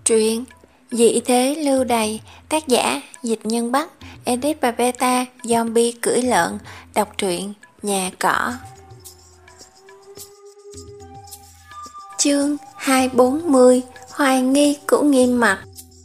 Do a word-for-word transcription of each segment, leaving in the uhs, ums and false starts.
Truyện Dị thế lưu đày, tác giả Dịch Nhân Bắc, edit và beta Zombie cưỡi lợn. Đọc truyện Nhà Cỏ. Chương hai trăm bốn mươi. Hoài nghi của Nghiêm Mặc.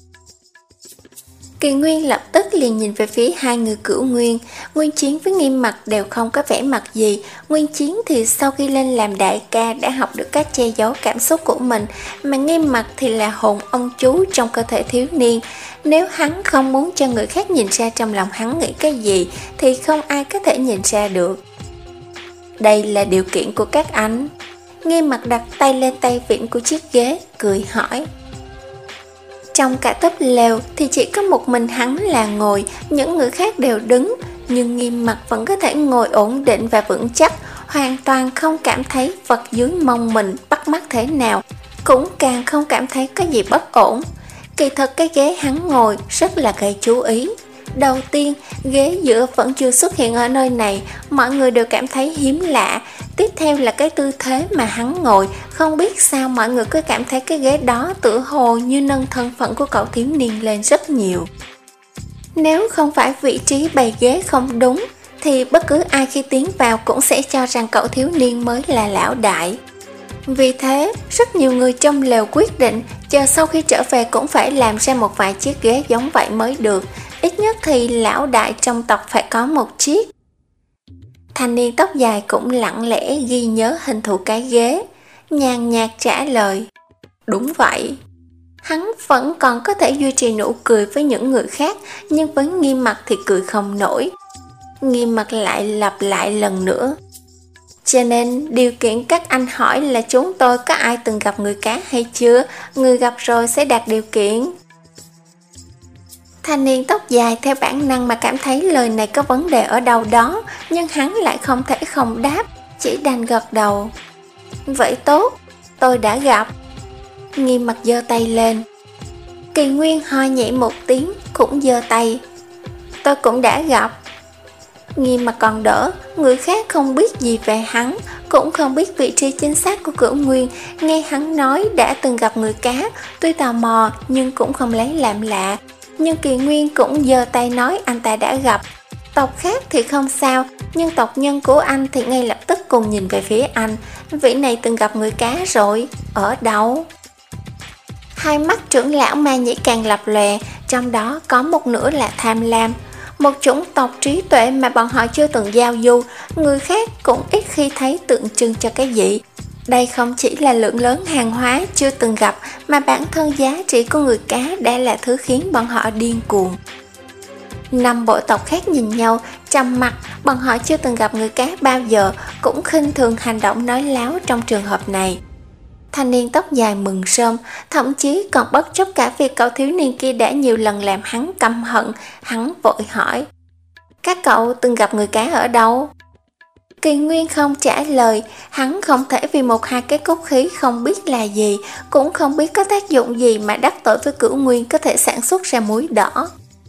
Kỳ Nguyên lập tức liền nhìn về phía hai người Cửu Nguyên. Nguyên Chiến với Nghiêm Mặc đều không có vẻ mặt gì. Nguyên Chiến thì sau khi lên làm đại ca đã học được cách che giấu cảm xúc của mình, mà Nghiêm Mặc thì là hồn ông chú trong cơ thể thiếu niên. Nếu hắn không muốn cho người khác nhìn ra trong lòng hắn nghĩ cái gì thì không ai có thể nhìn ra được. Đây là điều kiện của các anh. Nghiêm Mặc đặt tay lên tay vịn của chiếc ghế, cười hỏi. Trong cả túp lều thì chỉ có một mình hắn là ngồi, những người khác đều đứng, nhưng Nghiêm Mặc vẫn có thể ngồi ổn định và vững chắc, hoàn toàn không cảm thấy vật dưới mông mình bắt mắt thế nào, cũng càng không cảm thấy có gì bất ổn. Kỳ thật cái ghế hắn ngồi rất là gây chú ý. Đầu tiên, ghế giữa vẫn chưa xuất hiện ở nơi này, mọi người đều cảm thấy hiếm lạ. Tiếp theo là cái tư thế mà hắn ngồi, không biết sao mọi người cứ cảm thấy cái ghế đó tựa hồ như nâng thân phận của cậu thiếu niên lên rất nhiều. Nếu không phải vị trí bày ghế không đúng, thì bất cứ ai khi tiến vào cũng sẽ cho rằng cậu thiếu niên mới là lão đại. Vì thế, rất nhiều người trong lều quyết định chờ sau khi trở về cũng phải làm ra một vài chiếc ghế giống vậy mới được. Ít nhất thì lão đại trong tộc phải có một chiếc. Thanh niên tóc dài cũng lặng lẽ ghi nhớ hình thù cái ghế, nhàn nhạt trả lời. Đúng vậy. Hắn vẫn còn có thể duy trì nụ cười với những người khác, nhưng với Nghiêm Mặc thì cười không nổi. Nghiêm Mặc lại lặp lại lần nữa. Cho nên điều kiện các anh hỏi là chúng tôi có ai từng gặp người cá hay chưa, người gặp rồi sẽ đạt điều kiện. Thanh niên tóc dài theo bản năng mà cảm thấy lời này có vấn đề ở đâu đó, nhưng hắn lại không thể không đáp, chỉ đành gật đầu. Vậy tốt, tôi đã gặp. Nghiêm Mặc giơ tay lên. Kỳ Nguyên ho nhẹ một tiếng, cũng giơ tay. Tôi cũng đã gặp. Nghiêm Mặc còn đỡ, người khác không biết gì về hắn, cũng không biết vị trí chính xác của Cửu Nguyên. Nghe hắn nói đã từng gặp người cá, tuy tò mò nhưng cũng không lấy làm lạ. Nhưng Kỳ Nguyên cũng giơ tay nói anh ta đã gặp. Tộc khác thì không sao, nhưng tộc nhân của anh thì ngay lập tức cùng nhìn về phía anh. Vị này từng gặp người cá rồi, ở đâu? Hai mắt trưởng lão ma nhĩ càng lập lòe, trong đó có một nửa là tham lam. Một chủng tộc trí tuệ mà bọn họ chưa từng giao du, người khác cũng ít khi thấy tượng trưng cho cái gì. Đây không chỉ là lượng lớn hàng hóa chưa từng gặp, mà bản thân giá trị của người cá đã là thứ khiến bọn họ điên cuồng. Năm bộ tộc khác nhìn nhau, trầm mặt, bọn họ chưa từng gặp người cá bao giờ, cũng khinh thường hành động nói láo trong trường hợp này. Thanh niên tóc dài mừng rơm, thậm chí còn bất chấp cả việc cậu thiếu niên kia đã nhiều lần làm hắn căm hận. Hắn vội hỏi, các cậu từng gặp người cá ở đâu? Kỳ Nguyên không trả lời, hắn không thể vì một hai cái cốt khí không biết là gì, cũng không biết có tác dụng gì mà đắc tội với Cửu Nguyên có thể sản xuất ra muối đỏ.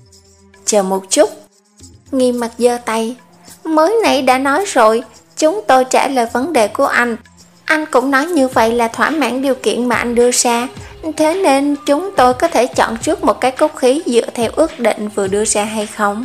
Chờ một chút. Nghiêm Mặc giơ tay. Mới nãy đã nói rồi, chúng tôi trả lời vấn đề của anh. Anh cũng nói như vậy là thỏa mãn điều kiện mà anh đưa ra, thế nên chúng tôi có thể chọn trước một cái cốt khí dựa theo ước định vừa đưa ra hay không?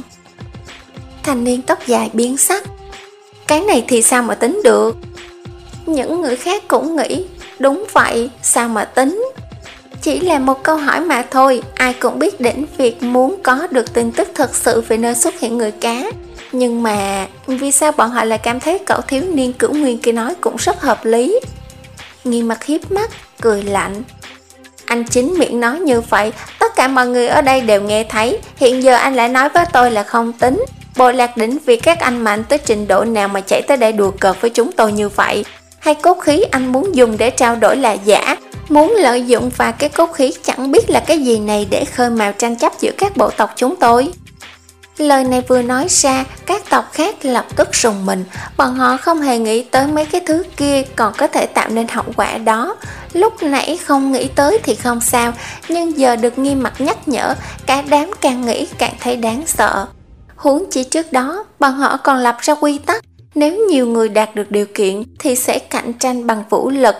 Thanh niên tóc dài biến sắc. Cái này thì sao mà tính được? Những người khác cũng nghĩ, đúng vậy, sao mà tính? Chỉ là một câu hỏi mà thôi, ai cũng biết đến việc muốn có được tin tức thật sự về nơi xuất hiện người cá. Nhưng mà vì sao bọn họ lại cảm thấy cậu thiếu niên Cửu Nguyên kia nói cũng rất hợp lý? Nghiêm Mặc hiếp mắt, cười lạnh. Anh chính miệng nói như vậy, tất cả mọi người ở đây đều nghe thấy. Hiện giờ anh lại nói với tôi là không tính. Bộ Lạc Đỉnh vì các anh mạnh tới trình độ nào mà chạy tới đây đùa cợt với chúng tôi như vậy? Hay cốt khí anh muốn dùng để trao đổi là giả? Muốn lợi dụng và cái cốt khí chẳng biết là cái gì này để khơi mào tranh chấp giữa các bộ tộc chúng tôi? Lời này vừa nói ra, các tộc khác lập tức rùng mình. Bọn họ không hề nghĩ tới mấy cái thứ kia còn có thể tạo nên hậu quả đó. Lúc nãy không nghĩ tới thì không sao, nhưng giờ được Nghiêm Mặc nhắc nhở, cả đám càng nghĩ càng thấy đáng sợ. Huống chi trước đó, bọn họ còn lập ra quy tắc, nếu nhiều người đạt được điều kiện thì sẽ cạnh tranh bằng vũ lực.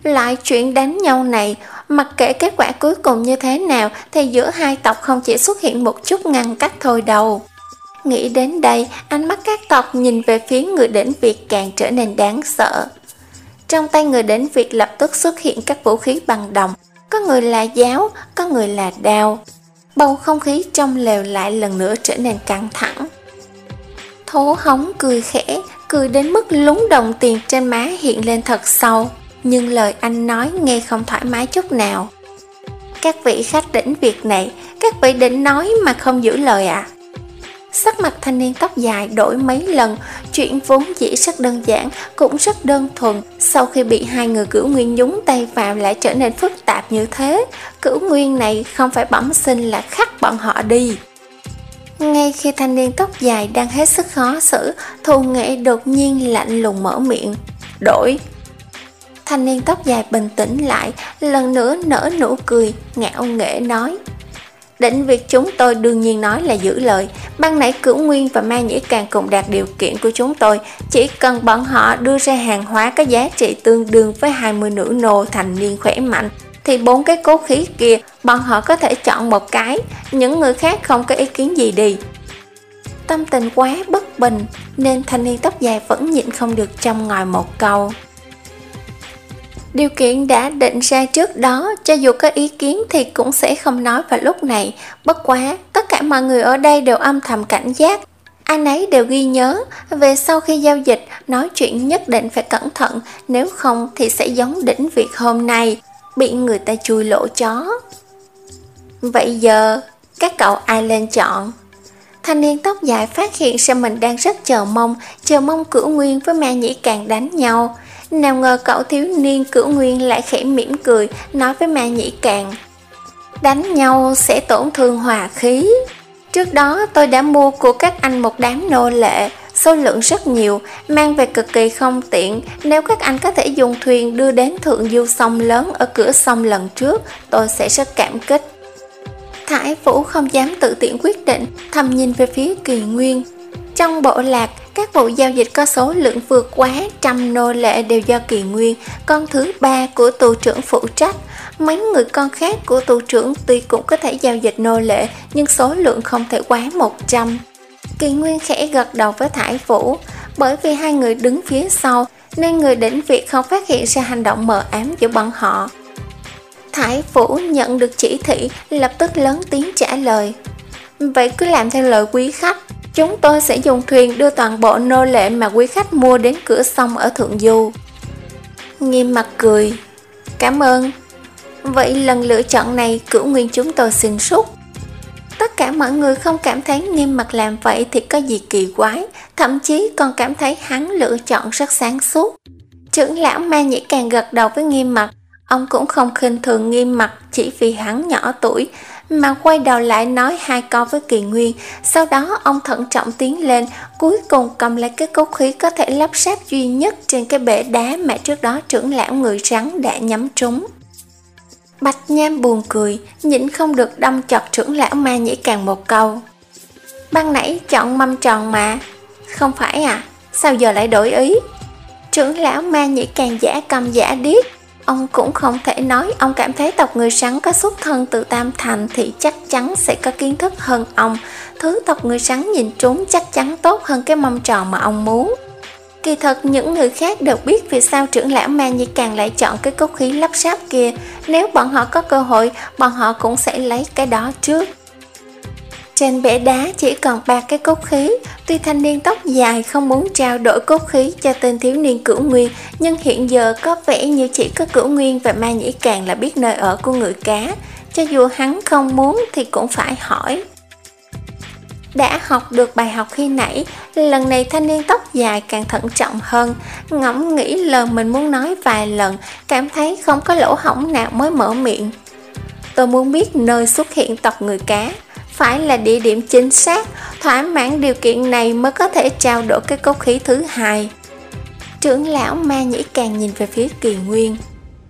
Lại chuyện đánh nhau này, mặc kệ kết quả cuối cùng như thế nào thì giữa hai tộc không chỉ xuất hiện một chút ngăn cách thôi đâu. Nghĩ đến đây, ánh mắt các tộc nhìn về phía người đỉnh Việt càng trở nên đáng sợ. Trong tay người đỉnh Việt lập tức xuất hiện các vũ khí bằng đồng, có người là giáo, có người là đao. Bầu không khí trong lều lại lần nữa trở nên căng thẳng. Thố Hống cười khẽ, cười đến mức lúng đồng tiền trên má hiện lên thật sâu, nhưng lời anh nói nghe không thoải mái chút nào. Các vị khách đỉnh Việt này, các vị định nói mà không giữ lời à? Sắc mặt thanh niên tóc dài đổi mấy lần, chuyện vốn dĩ rất đơn giản, cũng rất đơn thuần, sau khi bị hai người Cửu Nguyên nhúng tay vào lại trở nên phức tạp như thế. Cửu Nguyên này không phải bẩm sinh là khắc bọn họ đi. Ngay khi thanh niên tóc dài đang hết sức khó xử, Thù Nghệ đột nhiên lạnh lùng mở miệng. Đổi. Thanh niên tóc dài bình tĩnh lại, lần nữa nở nụ cười, ngạo nghễ nói. Đỉnh Việt chúng tôi đương nhiên nói là giữ lời. Ban nãy Cửu Nguyên và Ma Nhĩ Càng cùng đạt điều kiện của chúng tôi. Chỉ cần bọn họ đưa ra hàng hóa có giá trị tương đương với hai mươi nữ nô thành niên khỏe mạnh, thì bốn cái cốt khí kia bọn họ có thể chọn một cái. Những người khác không có ý kiến gì đi. Tâm tình quá bất bình nên thanh niên tóc dài vẫn nhịn không được châm ngòi một câu. Điều kiện đã định ra trước đó, cho dù có ý kiến thì cũng sẽ không nói vào lúc này. Bất quá, tất cả mọi người ở đây đều âm thầm cảnh giác. Ai nấy đều ghi nhớ, về sau khi giao dịch, nói chuyện nhất định phải cẩn thận, nếu không thì sẽ giống đỉnh Việt hôm nay, bị người ta chui lỗ chó. Vậy giờ, các cậu ai lên chọn? Thanh niên tóc dài phát hiện ra mình đang rất chờ mong, chờ mong Cửu Nguyên với Ma Nhĩ Càng đánh nhau. Nào ngờ cậu thiếu niên Cửu Nguyên lại khẽ mỉm cười, nói với Ma Nhĩ Càng. Đánh nhau sẽ tổn thương hòa khí. Trước đó tôi đã mua của các anh một đám nô lệ, số lượng rất nhiều, mang về cực kỳ không tiện. Nếu các anh có thể dùng thuyền đưa đến thượng du sông lớn ở cửa sông lần trước, tôi sẽ rất cảm kích. Thải Vũ không dám tự tiện quyết định, thầm nhìn về phía Kỳ Nguyên. Trong bộ lạc, các vụ giao dịch có số lượng vượt quá trăm nô lệ đều do Kỳ Nguyên, con thứ ba của tù trưởng phụ trách. Mấy người con khác của tù trưởng tuy cũng có thể giao dịch nô lệ, nhưng số lượng không thể quá một trăm. Kỳ Nguyên khẽ gật đầu với Thải Vũ, bởi vì hai người đứng phía sau nên người đỉnh Việt không phát hiện ra hành động mờ ám giữa bọn họ. Thải Vũ nhận được chỉ thị, lập tức lớn tiếng trả lời. Vậy cứ làm theo lời quý khách, chúng tôi sẽ dùng thuyền đưa toàn bộ nô lệ mà quý khách mua đến cửa sông ở Thượng Du. Nghiêm mặt cười. Cảm ơn. Vậy lần lựa chọn này Cửu Nguyên chúng tôi xin rút. Tất cả mọi người không cảm thấy Nghiêm mặt làm vậy thì có gì kỳ quái, thậm chí còn cảm thấy hắn lựa chọn rất sáng suốt. Trưởng lão Ma Nhĩ Càng gật đầu với Nghiêm mặt. Ông cũng không khinh thường Nghiêm mặt chỉ vì hắn nhỏ tuổi, mà quay đầu lại nói hai câu với Kỳ Nguyên. Sau đó ông thận trọng tiến lên, cuối cùng cầm lấy cái cốt khí có thể lắp ráp duy nhất trên cái bể đá mà trước đó trưởng lão người rắn đã nhắm trúng. Bạch Nham buồn cười, nhịn không được đâm chọt trưởng lão Ma Nhĩ Càng một câu. Ban nãy chọn mâm tròn mà. Không phải à, sao giờ lại đổi ý? Trưởng lão Ma Nhĩ Càng giả cầm giả điếc. Ông cũng không thể nói ông cảm thấy tộc người rắn có xuất thân từ Tam Thành thì chắc chắn sẽ có kiến thức hơn ông. Thứ tộc người rắn nhìn trúng chắc chắn tốt hơn cái mâm tròn mà ông muốn. Kỳ thật những người khác đều biết vì sao trưởng lão Ma Nhĩ Càng lại chọn cái cốt khí lắp ráp kia. Nếu bọn họ có cơ hội, bọn họ cũng sẽ lấy cái đó trước. Trên bể đá chỉ còn ba cái cốt khí. Tuy thanh niên tóc dài không muốn trao đổi cốt khí cho tên thiếu niên Cửu Nguyên, nhưng hiện giờ có vẻ như chỉ có Cửu Nguyên và Ma Nhĩ Càng là biết nơi ở của người cá. Cho dù hắn không muốn thì cũng phải hỏi. Đã học được bài học khi nãy, lần này thanh niên tóc dài càng thận trọng hơn, ngẫm nghĩ lời mình muốn nói vài lần, cảm thấy không có lỗ hổng nào mới mở miệng. Tôi muốn biết nơi xuất hiện tộc người cá, phải là địa điểm chính xác, thỏa mãn điều kiện này mới có thể trao đổi cái cốt khí thứ hai. Trưởng lão Ma Nhĩ Càng nhìn về phía Kỳ Nguyên.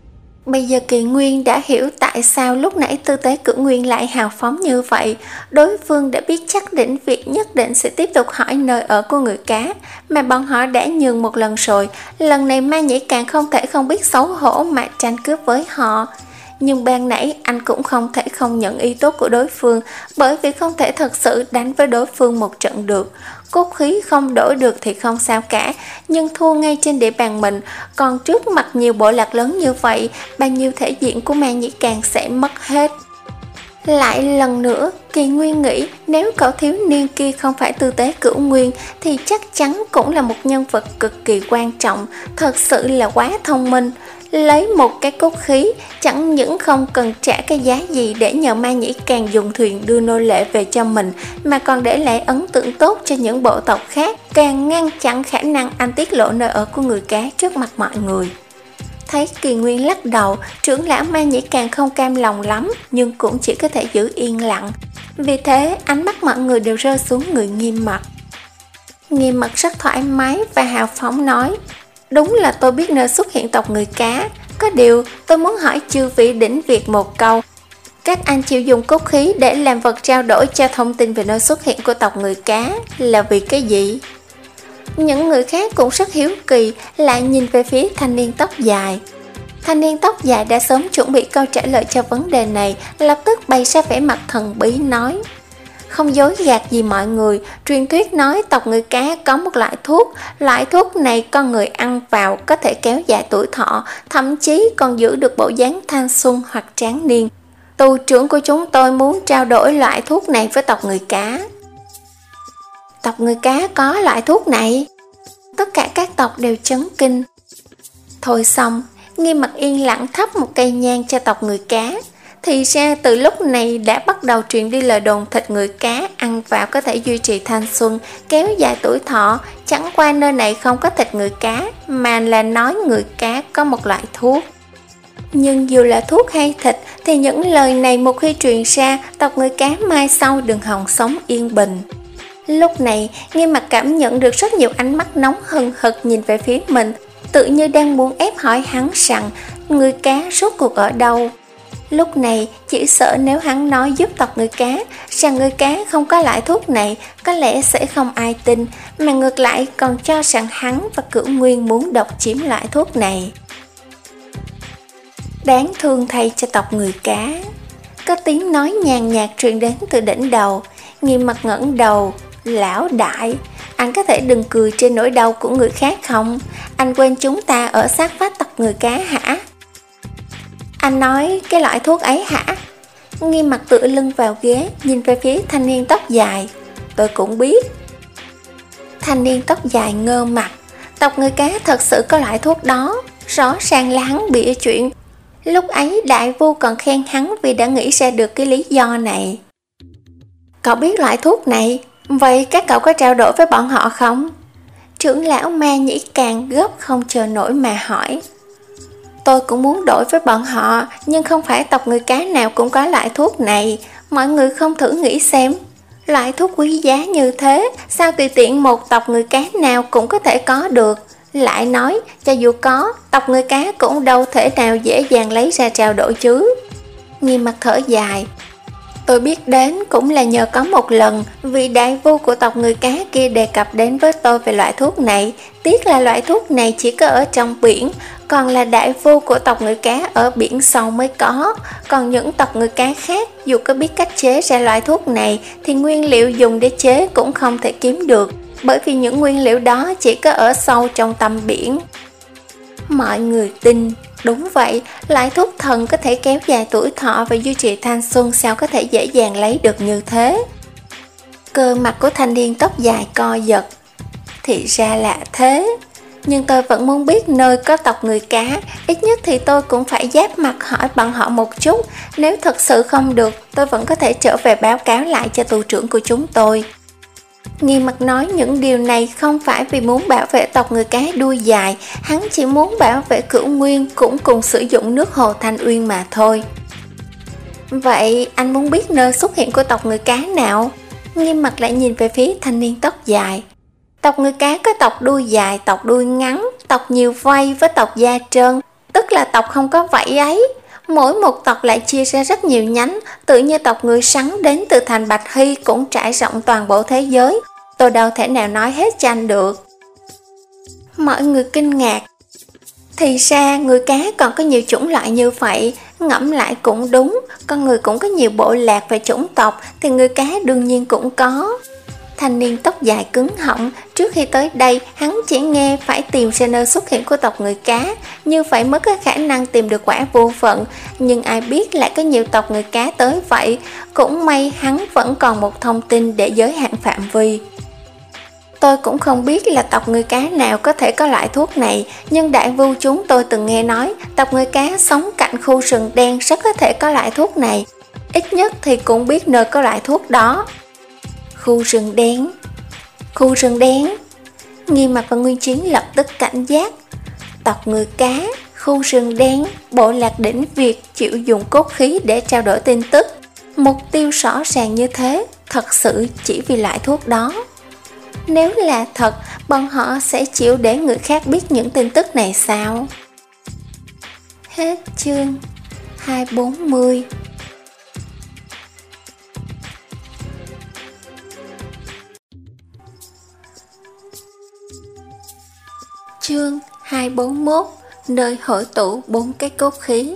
Bây giờ Kỳ Nguyên đã hiểu tại sao lúc nãy Tư Tế Cửu Nguyên lại hào phóng như vậy. Đối phương đã biết chắc định việc nhất định sẽ tiếp tục hỏi nơi ở của người cá, mà bọn họ đã nhường một lần rồi. Lần này Ma Nhĩ càng không thể không biết xấu hổ mà tranh cướp với họ. Nhưng ban nãy anh cũng không thể không nhận ý tốt của đối phương, bởi vì không thể thật sự đánh với đối phương một trận được. Cốt khí không đổi được thì không sao cả, nhưng thua ngay trên địa bàn mình, còn trước mặt nhiều bộ lạc lớn như vậy, bao nhiêu thể diện của Ma Nhĩ Càng sẽ mất hết. Lại lần nữa, Kỳ Nguyên nghĩ nếu cậu thiếu niên kia không phải Tư Tế Cửu Nguyên thì chắc chắn cũng là một nhân vật cực kỳ quan trọng, thật sự là quá thông minh. Lấy một cái cốt khí, chẳng những không cần trả cái giá gì để nhờ Ma Nhĩ Càng dùng thuyền đưa nô lệ về cho mình, mà còn để lại ấn tượng tốt cho những bộ tộc khác, càng ngăn chặn khả năng anh tiết lộ nơi ở của người cá trước mặt mọi người. Thấy Kỳ Nguyên lắc đầu, trưởng lão Ma Nhĩ Càng không cam lòng lắm, nhưng cũng chỉ có thể giữ yên lặng. Vì thế, ánh mắt mọi người đều rơi xuống người Nghiêm Mặt. Nghiêm Mặt rất thoải mái và hào phóng nói: đúng là tôi biết nơi xuất hiện tộc người cá, có điều tôi muốn hỏi chư vị đỉnh Việt một câu. Các anh chịu dùng cốt khí để làm vật trao đổi cho thông tin về nơi xuất hiện của tộc người cá là vì cái gì? Những người khác cũng rất hiếu kỳ, lại nhìn về phía thanh niên tóc dài. Thanh niên tóc dài đã sớm chuẩn bị câu trả lời cho vấn đề này, lập tức bày ra vẻ mặt thần bí nói: không dối gạt gì mọi người, truyền thuyết nói tộc người cá có một loại thuốc, loại thuốc này con người ăn vào có thể kéo dài tuổi thọ, thậm chí còn giữ được bộ dáng thanh xuân hoặc tráng niên. Tu trưởng của chúng tôi muốn trao đổi loại thuốc này với tộc người cá. Tộc người cá có loại thuốc này? Tất cả các tộc đều chấn kinh. Thôi xong, Nghiêm Mặt yên lặng thắp một cây nhang cho tộc người cá. Thì ra từ lúc này đã bắt đầu truyền đi lời đồn thịt người cá ăn vào có thể duy trì thanh xuân, kéo dài tuổi thọ. Chẳng qua nơi này không có thịt người cá, mà là nói người cá có một loại thuốc. Nhưng dù là thuốc hay thịt thì những lời này một khi truyền ra, tộc người cá mai sau đừng hòng sống yên bình. Lúc này, Nghiêm Mặt cảm nhận được rất nhiều ánh mắt nóng hừng hực nhìn về phía mình, tự như đang muốn ép hỏi hắn rằng người cá rốt cuộc ở đâu. Lúc này, chỉ sợ nếu hắn nói giúp tộc người cá rằng người cá không có loại thuốc này, có lẽ sẽ không ai tin, mà ngược lại còn cho rằng hắn và Cửu Nguyên muốn độc chiếm loại thuốc này. Đáng thương thay cho tộc người cá. Có tiếng nói nhàn nhạt truyền đến từ đỉnh đầu. Nghiêm Mặt ngẩng đầu: lão đại, anh có thể đừng cười trên nỗi đau của người khác không? Anh quên chúng ta ở sát vách tộc người cá hả? Anh nói cái loại thuốc ấy hả? Nghiêm Mặt tựa lưng vào ghế, nhìn về phía thanh niên tóc dài. Tôi cũng biết. Thanh niên tóc dài ngơ mặt. Tộc người cá thật sự có loại thuốc đó, rõ ràng là hắn bịa chuyện. Lúc ấy đại vu còn khen hắn vì đã nghĩ ra được cái lý do này. Cậu biết loại thuốc này, vậy các cậu có trao đổi với bọn họ không? Trưởng lão Ma Nhĩ Càng gấp không chờ nổi mà hỏi. Tôi cũng muốn đổi với bọn họ, nhưng không phải tộc người cá nào cũng có loại thuốc này. Mọi người không thử nghĩ xem, loại thuốc quý giá như thế, sao tùy tiện một tộc người cá nào cũng có thể có được. Lại nói, cho dù có, tộc người cá cũng đâu thể nào dễ dàng lấy ra trao đổi chứ. Nghiêm Mặt thở dài. Tôi biết đến cũng là nhờ có một lần, vì đại vu của tộc người cá kia đề cập đến với tôi về loại thuốc này. Tiếc là loại thuốc này chỉ có ở trong biển, còn là đại vu của tộc người cá ở biển sâu mới có. Còn những tộc người cá khác, dù có biết cách chế ra loại thuốc này, thì nguyên liệu dùng để chế cũng không thể kiếm được, bởi vì những nguyên liệu đó chỉ có ở sâu trong tâm biển. Mọi người tin. Đúng vậy, loại thuốc thần có thể kéo dài tuổi thọ và duy trì thanh xuân sao có thể dễ dàng lấy được như thế? Cơ mặt của thanh niên tóc dài co giật. Thì ra là thế. Nhưng tôi vẫn muốn biết nơi có tộc người cá, ít nhất thì tôi cũng phải giáp mặt hỏi bọn họ một chút. Nếu thật sự không được, tôi vẫn có thể trở về báo cáo lại cho tù trưởng của chúng tôi. Nghiêm Mặt nói những điều này không phải vì muốn bảo vệ tộc người cá đuôi dài, hắn chỉ muốn bảo vệ Cửu Nguyên cũng cùng sử dụng nước hồ Thanh Uyên mà thôi. Vậy anh muốn biết nơi xuất hiện của tộc người cá nào? Nghiêm Mặt lại nhìn về phía thanh niên tóc dài. Tộc người cá có tộc đuôi dài, tộc đuôi ngắn, tộc nhiều vây với tộc da trơn. tức là tộc không có vảy ấy. Mỗi một tộc lại chia ra rất nhiều nhánh, tự như tộc người sắn đến từ thành Bạch Hy cũng trải rộng toàn bộ thế giới. Tôi đâu thể nào nói hết cho anh được. Mọi người kinh ngạc. Thì ra người cá còn có nhiều chủng loại như vậy, ngẫm lại cũng đúng, con người cũng có nhiều bộ lạc và chủng tộc thì người cá đương nhiên cũng có. Thanh niên tóc dài cứng họng, trước khi tới đây hắn chỉ nghe phải tìm ra nơi xuất hiện của tộc người cá, như vậy mới có khả năng tìm được quả vô phận, nhưng ai biết lại có nhiều tộc người cá tới vậy. Cũng may hắn vẫn còn một thông tin để giới hạn phạm vi. Tôi cũng không biết là tộc người cá nào có thể có loại thuốc này, nhưng đại vu chúng tôi từng nghe nói tộc người cá sống cạnh khu rừng đen rất có thể có loại thuốc này. Ít nhất thì cũng biết nơi có loại thuốc đó. Khu rừng đen. Khu rừng đen. Nghi Mặc và Nguyên Chiến lập tức cảnh giác. Tộc người cá, khu rừng đen, bộ lạc đỉnh Việt chịu dùng cốt khí để trao đổi tin tức. Mục tiêu rõ ràng như thế, thật sự chỉ vì loại thuốc đó. Nếu là thật, bọn họ sẽ chịu để người khác biết những tin tức này sao? Hết chương hai trăm bốn mươi. Chương hai trăm bốn mươi mốt. Nơi hội tụ bốn cái cốt khí.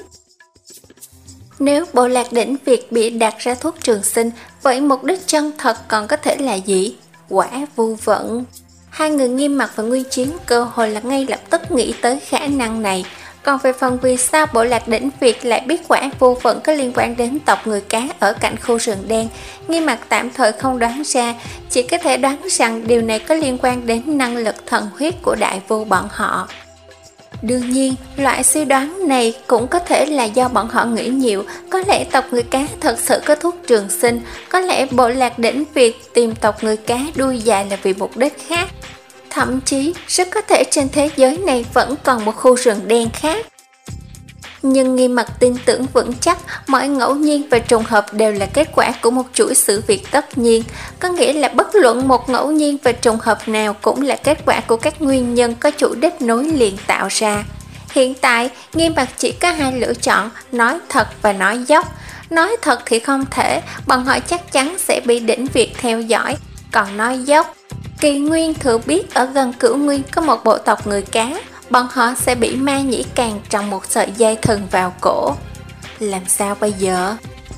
Nếu bộ lạc đỉnh Việt bị đặt ra thuốc trường sinh, vậy mục đích chân thật còn có thể là gì? Quả vu vận. Hai người Nghiêm Mặc và Nguyên Chiến cơ hội là ngay lập tức nghĩ tới khả năng này. Còn về phần vì sao bộ lạc đỉnh Việt lại biết quả vu vận có liên quan đến tộc người cá ở cạnh khu rừng đen, Nghiêm Mặc tạm thời không đoán ra, chỉ có thể đoán rằng điều này có liên quan đến năng lực thần huyết của đại vu bọn họ. Đương nhiên, loại suy đoán này cũng có thể là do bọn họ nghĩ nhiều, có lẽ tộc người cá thật sự có thuốc trường sinh, có lẽ bộ lạc đỉnh Việt tìm tộc người cá đuôi dài là vì mục đích khác. Thậm chí, rất có thể trên thế giới này vẫn còn một khu rừng đen khác. Nhưng Nghiêm Mặc tin tưởng vững chắc mọi ngẫu nhiên và trùng hợp đều là kết quả của một chuỗi sự việc tất nhiên, có nghĩa là bất luận một ngẫu nhiên và trùng hợp nào cũng là kết quả của các nguyên nhân có chủ đích nối liền tạo ra. Hiện tại, Nghiêm Mặc chỉ có hai lựa chọn, nói thật và nói dốc. Nói thật thì không thể, bọn họ chắc chắn sẽ bị đỉnh Việt theo dõi. Còn nói dốc, Kỳ Nguyên thừa biết ở gần Cửu Nguyên có một bộ tộc người cá, bọn họ sẽ bị ma nhĩ càng trồng một sợi dây thừng vào cổ. Làm sao bây giờ?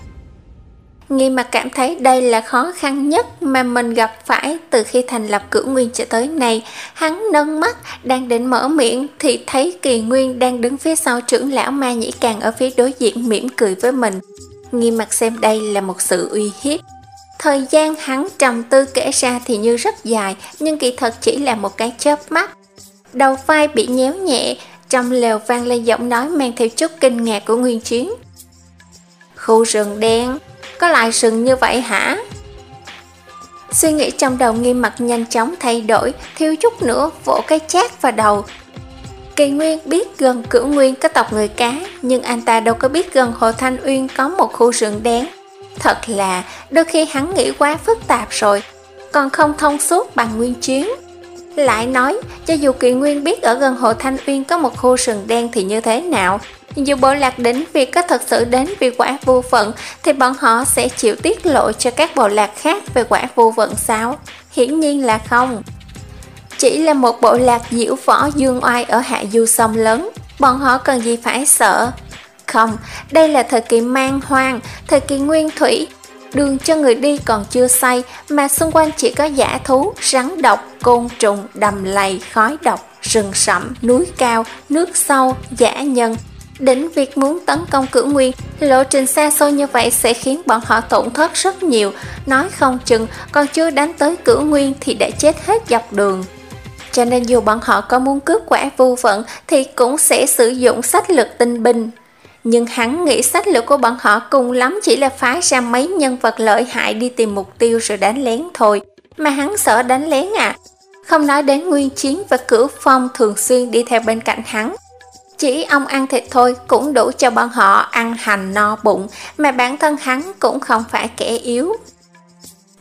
Nghiêm Mặc cảm thấy đây là khó khăn nhất mà mình gặp phải từ khi thành lập Cửu Nguyên cho tới nay. Hắn nâng mắt, đang định mở miệng thì thấy Kỳ Nguyên đang đứng phía sau trưởng lão ma nhĩ càng ở phía đối diện mỉm cười với mình. Nghiêm Mặc xem đây là một sự uy hiếp. Thời gian hắn trầm tư kể ra thì như rất dài, nhưng kỳ thật chỉ là một cái chớp mắt. Đầu vai bị nhéo nhẹ, trong lều vang lên giọng nói mang theo chút kinh ngạc của Nguyên Chiến. Khu rừng đen, có loại rừng như vậy hả? Suy nghĩ trong đầu Nghiêm Mặc nhanh chóng thay đổi, thiếu chút nữa vỗ cái chát vào đầu. Kỳ Nguyên biết gần Cửu Nguyên có tộc người cá, nhưng anh ta đâu có biết gần Hồ Thanh Uyên có một khu rừng đen. Thật là đôi khi hắn nghĩ quá phức tạp rồi, còn không thông suốt bằng Nguyên Chiến. Lại nói, cho dù Kỳ Nguyên biết ở gần Hồ Thanh Uyên có một khu rừng đen thì như thế nào? Dù bộ lạc đỉnh Việt có thật sự đến vì quả vô phận, thì bọn họ sẽ chịu tiết lộ cho các bộ lạc khác về quả vô vận sao? Hiển nhiên là không. Chỉ là một bộ lạc diễu võ dương oai ở hạ du sông lớn, bọn họ cần gì phải sợ? Không, đây là thời kỳ man hoang, thời kỳ nguyên thủy. Đường cho người đi còn chưa xây, mà xung quanh chỉ có dã thú, rắn độc, côn trùng, đầm lầy, khói độc, rừng sẫm, núi cao, nước sâu, dã nhân. Đỉnh Việt muốn tấn công Cửu Nguyên, lộ trình xa xôi như vậy sẽ khiến bọn họ tổn thất rất nhiều, nói không chừng còn chưa đánh tới Cửu Nguyên thì đã chết hết dọc đường. Cho nên dù bọn họ có muốn cướp quả vu vận thì cũng sẽ sử dụng sách lược tinh binh. Nhưng hắn nghĩ sách lược của bọn họ cùng lắm chỉ là phái ra mấy nhân vật lợi hại đi tìm mục tiêu rồi đánh lén thôi. Mà hắn sợ đánh lén à? Không nói đến Nguyên Chiến và Cửu Phong thường xuyên đi theo bên cạnh hắn. Chỉ ông ăn thịt thôi cũng đủ cho bọn họ ăn hành no bụng, mà bản thân hắn cũng không phải kẻ yếu.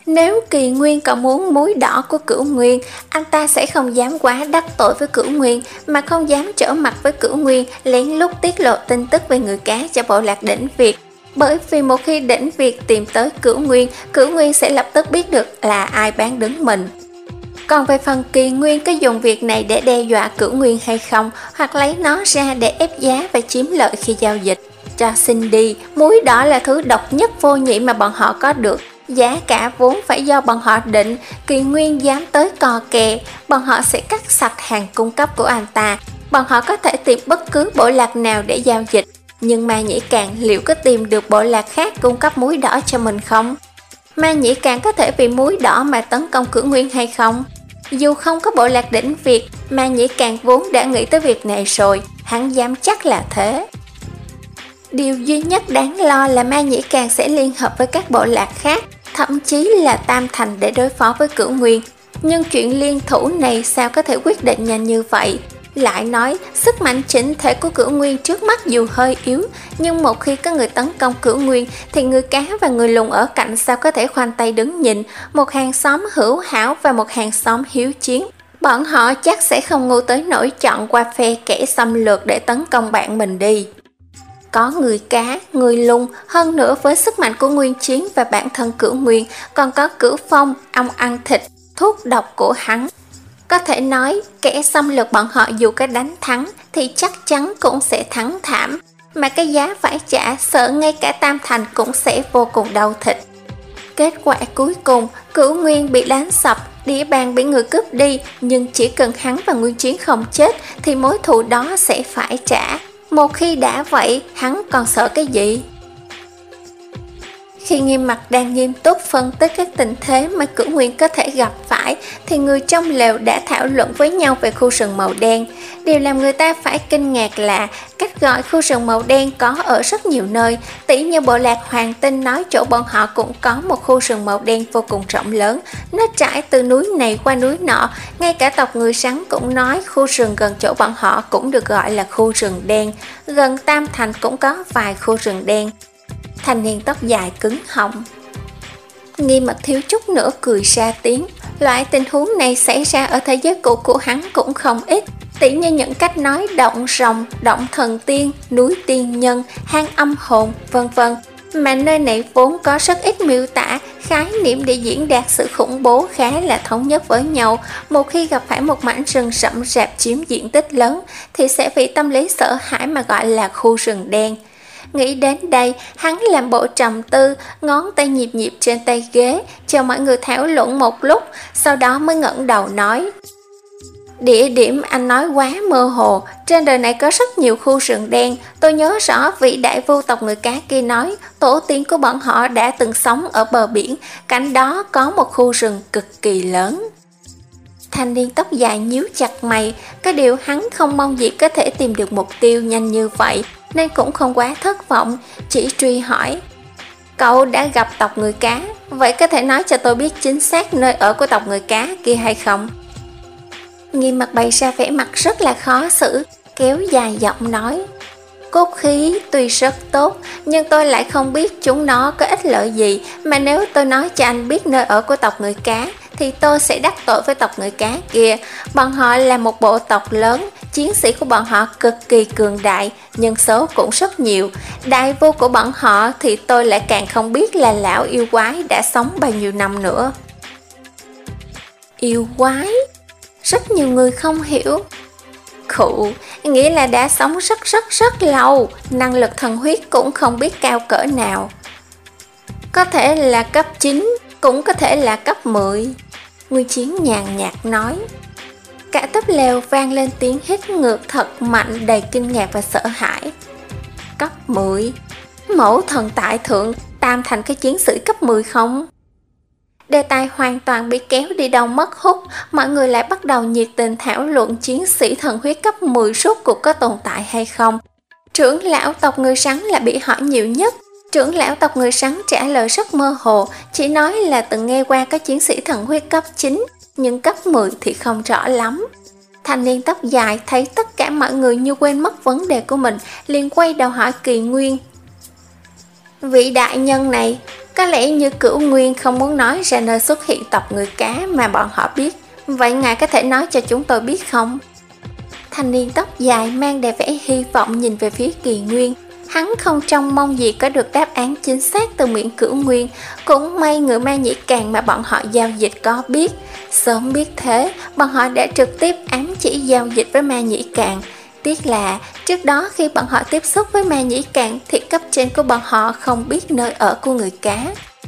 Nếu Kỳ Nguyên còn muốn múi đỏ của Cửu Nguyên, anh ta sẽ không dám quá đắc tội với Cửu Nguyên, mà không dám trở mặt với Cửu Nguyên, lén lút tiết lộ tin tức về người cá cho bộ lạc Đỉnh Việt. Bởi vì một khi Đỉnh Việt tìm tới Cửu Nguyên, Cửu Nguyên sẽ lập tức biết được là ai bán đứng mình. Còn về phần Kỳ Nguyên có dùng việc này để đe dọa Cửu Nguyên hay không, hoặc lấy nó ra để ép giá và chiếm lợi khi giao dịch, cho xin đi, muối đỏ là thứ độc nhất vô nhị mà bọn họ có được. Giá cả vốn phải do bọn họ định, Kỳ Nguyên dám tới cò kè, bọn họ sẽ cắt sạch hàng cung cấp của anh ta. Bọn họ có thể tìm bất cứ bộ lạc nào để giao dịch, nhưng Ma Nhĩ Càn liệu có tìm được bộ lạc khác cung cấp muối đỏ cho mình không? Ma Nhĩ Càn có thể vì muối đỏ mà tấn công Cửu Nguyên hay không? Dù không có bộ lạc Đỉnh Việt, Ma Nhĩ Càn vốn đã nghĩ tới việc này rồi, hắn dám chắc là thế. Điều duy nhất đáng lo là Ma Nhĩ Càn sẽ liên hợp với các bộ lạc khác, thậm chí là Tam Thành để đối phó với Cửu Nguyên. Nhưng chuyện liên thủ này sao có thể quyết định nhanh như vậy? Lại nói, sức mạnh chỉnh thể của Cửu Nguyên trước mắt dù hơi yếu, nhưng một khi có người tấn công Cửu Nguyên thì người cá và người lùn ở cạnh sao có thể khoanh tay đứng nhìn. Một hàng xóm hữu hảo và một hàng xóm hiếu chiến, bọn họ chắc sẽ không ngu tới nỗi chọn qua phe kẻ xâm lược để tấn công bạn mình đi. Có người cá, người lùn, hơn nữa với sức mạnh của Nguyên Chiến và bản thân Cửu Nguyên, còn có Cửu Phong, ong ăn thịt, thuốc độc của hắn. Có thể nói, kẻ xâm lược bọn họ dù có đánh thắng thì chắc chắn cũng sẽ thắng thảm, mà cái giá phải trả sợ ngay cả Tam Thành cũng sẽ vô cùng đau thịt. Kết quả cuối cùng, Cửu Nguyên bị đánh sập, địa bàn bị người cướp đi, nhưng chỉ cần hắn và Nguyên Chiến không chết thì mối thù đó sẽ phải trả. Một khi đã vậy, hắn còn sợ cái gì? Khi Nghiêm Mặc đang nghiêm túc phân tích các tình thế mà Cửu Nguyên có thể gặp phải, thì người trong lều đã thảo luận với nhau về khu rừng màu đen. Điều làm người ta phải kinh ngạc là cách gọi khu rừng màu đen có ở rất nhiều nơi. Tỉ như bộ lạc Hoàng Tinh nói chỗ bọn họ cũng có một khu rừng màu đen vô cùng rộng lớn. Nó trải từ núi này qua núi nọ. Ngay cả tộc người Sắn cũng nói khu rừng gần chỗ bọn họ cũng được gọi là khu rừng đen. Gần Tam Thành cũng có vài khu rừng đen. Thanh niên tóc dài cứng họng. Nghiêm Mặc thiếu chút nữa cười ra tiếng. Loại tình huống này xảy ra ở thế giới cũ của hắn cũng không ít. Tỉ như những cách nói động rồng, động thần tiên, núi tiên nhân, hang âm hồn, vân vân. Mà nơi này vốn có rất ít miêu tả, khái niệm để diễn đạt sự khủng bố khá là thống nhất với nhau. Một khi gặp phải một mảnh rừng rậm rạp chiếm diện tích lớn thì sẽ bị tâm lý sợ hãi mà gọi là khu rừng đen. Nghĩ đến đây, hắn làm bộ trầm tư, ngón tay nhịp nhịp trên tay ghế, chờ mọi người thảo luận một lúc, sau đó mới ngẩng đầu nói. Địa điểm anh nói quá mơ hồ, trên đời này có rất nhiều khu rừng đen. Tôi nhớ rõ vị đại vô tộc người cá kia nói, tổ tiên của bọn họ đã từng sống ở bờ biển, cạnh đó có một khu rừng cực kỳ lớn. Thanh niên tóc dài nhíu chặt mày, cái điều hắn không mong gì có thể tìm được mục tiêu nhanh như vậy, nên cũng không quá thất vọng, chỉ truy hỏi. Cậu đã gặp tộc người cá, vậy có thể nói cho tôi biết chính xác nơi ở của tộc người cá kia hay không? Nghiêm Mặc bày ra vẻ mặt rất là khó xử, kéo dài giọng nói. Cốt khí tuy rất tốt, nhưng tôi lại không biết chúng nó có ích lợi gì, mà nếu tôi nói cho anh biết nơi ở của tộc người cá, thì tôi sẽ đắc tội với tộc người cá kia. Bọn họ là một bộ tộc lớn, chiến sĩ của bọn họ cực kỳ cường đại, nhân số cũng rất nhiều. Đại vô của bọn họ thì tôi lại càng không biết là lão yêu quái đã sống bao nhiêu năm nữa. Yêu quái? Rất nhiều người không hiểu. Khụ, nghĩa là đã sống rất rất rất lâu, năng lực thần huyết cũng không biết cao cỡ nào. Có thể là cấp chín, cũng có thể là cấp mười. Nguyên Chiến nhàn nhạt nói. Cả túp lều vang lên tiếng hít ngược thật mạnh đầy kinh ngạc và sợ hãi. Cấp mười? Mẫu thần tại thượng, Tam Thành cái chiến sĩ cấp mười không? Đề tài hoàn toàn bị kéo đi đâu mất hút, mọi người lại bắt đầu nhiệt tình thảo luận chiến sĩ thần huyết cấp mười rốt cuộc có tồn tại hay không. Trưởng lão tộc người Sắn là bị hỏi nhiều nhất. Trưởng lão tộc người Sắn trả lời rất mơ hồ, chỉ nói là từng nghe qua có chiến sĩ thần huyết cấp chín, nhưng cấp mười thì không rõ lắm. Thanh niên tóc dài thấy tất cả mọi người như quên mất vấn đề của mình, liền quay đầu hỏi Kỳ Nguyên. Vị đại nhân này, Có lẽ như Cửu Nguyên không muốn nói ra nơi xuất hiện tộc người cá mà bọn họ biết. Vậy ngài có thể nói cho chúng tôi biết không? Thanh niên tóc dài mang đầy vẻ hy vọng nhìn về phía Kỳ Nguyên. Hắn không trông mong gì có được đáp án chính xác từ miệng Cửu Nguyên. Cũng may người ma nhĩ càng mà bọn họ giao dịch có biết. Sớm biết thế, bọn họ đã trực tiếp ám chỉ giao dịch với ma nhĩ càng. Tiếc là trước đó khi bọn họ tiếp xúc với ma nhĩ càng thì cấp trên của bọn họ không biết nơi ở của người cá.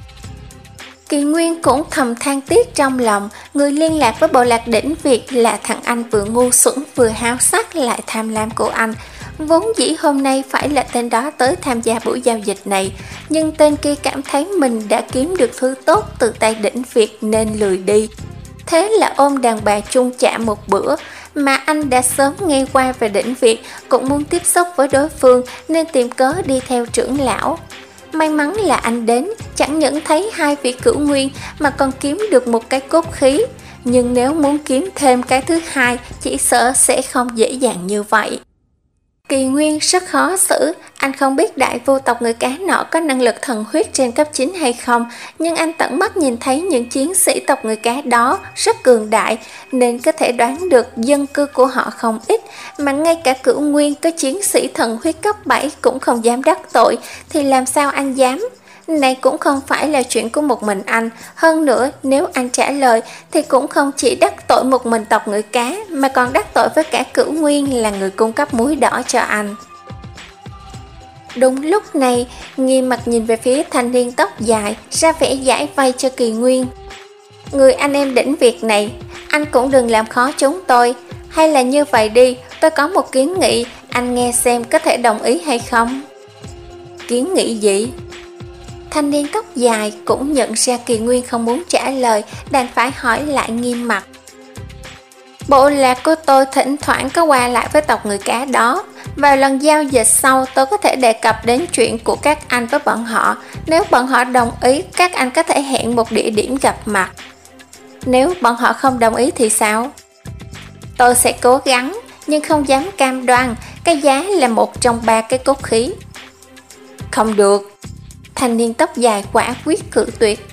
Kỳ Nguyên cũng thầm than tiếc trong lòng, người liên lạc với bộ lạc đỉnh Việt là thằng anh vừa ngu xuẩn vừa háo sắc lại tham lam của anh. Vốn dĩ hôm nay phải là tên đó tới tham gia buổi giao dịch này, nhưng tên kia cảm thấy mình đã kiếm được thứ tốt từ tay đỉnh Việt nên lười đi. Thế là ôm đàn bà chung chạm một bữa, mà anh đã sớm nghe qua về đỉnh Việt, cũng muốn tiếp xúc với đối phương nên tìm cớ đi theo trưởng lão. May mắn là anh đến, chẳng những thấy hai vị Cửu Nguyên mà còn kiếm được một cái cốt khí. Nhưng nếu muốn kiếm thêm cái thứ hai, chỉ sợ sẽ không dễ dàng như vậy. Kỳ Nguyên rất khó xử, anh không biết đại vô tộc người cá nọ có năng lực thần huyết trên cấp chín hay không, nhưng anh tận mắt nhìn thấy những chiến sĩ tộc người cá đó rất cường đại, nên có thể đoán được dân cư của họ không ít, mà ngay cả Cửu Nguyên có chiến sĩ thần huyết cấp bảy cũng không dám đắc tội, thì làm sao anh dám? Này cũng không phải là chuyện của một mình anh, hơn nữa nếu anh trả lời thì cũng không chỉ đắc tội một mình tộc người cá mà còn đắc tội với cả Cửu Nguyên là người cung cấp muối đỏ cho anh. Đúng lúc này, Nghiêm Mặt nhìn về phía thanh niên tóc dài, ra vẻ giải vây cho Kỳ Nguyên. Người anh em đỉnh Việt này, anh cũng đừng làm khó chúng tôi, hay là như vậy đi, tôi có một kiến nghị, anh nghe xem có thể đồng ý hay không? Kiến nghị gì? Thanh niên tóc dài cũng nhận ra Kỳ Nguyên không muốn trả lời, đành phải hỏi lại Nghiêm Mặt. Bộ lạc của tôi thỉnh thoảng có qua lại với tộc người cá đó. Vào lần giao dịch sau tôi có thể đề cập đến chuyện của các anh với bọn họ. Nếu bọn họ đồng ý, các anh có thể hẹn một địa điểm gặp mặt. Nếu bọn họ không đồng ý thì sao? Tôi sẽ cố gắng, nhưng không dám cam đoan. Cái giá là một trong ba cái cốt khí. Không được. Thanh niên tóc dài quả quyết cự tuyệt.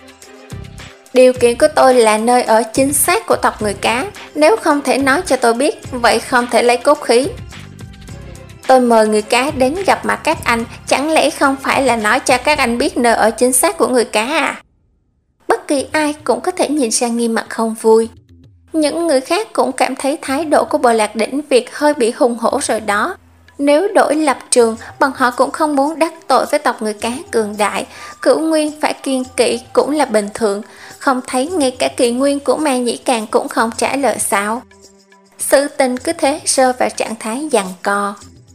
Điều kiện của tôi là nơi ở chính xác của tộc người cá. Nếu không thể nói cho tôi biết, vậy không thể lấy cốt khí. Tôi mời người cá đến gặp mặt các anh, chẳng lẽ không phải là nói cho các anh biết nơi ở chính xác của người cá à? Bất kỳ ai cũng có thể nhìn ra Nghiêm Mặt không vui. Những người khác cũng cảm thấy thái độ của bộ lạc đỉnh Việt hơi bị hùng hổ rồi đó. Nếu đổi lập trường, bọn họ cũng không muốn đắc tội với tộc người cá cường đại. Cửu Nguyên phải kiêng kỵ cũng là bình thường. Không thấy ngay cả Kỳ Nguyên của Ma Nhĩ Càng cũng không trả lời sao? Sự tình cứ thế rơi vào trạng thái giằng co.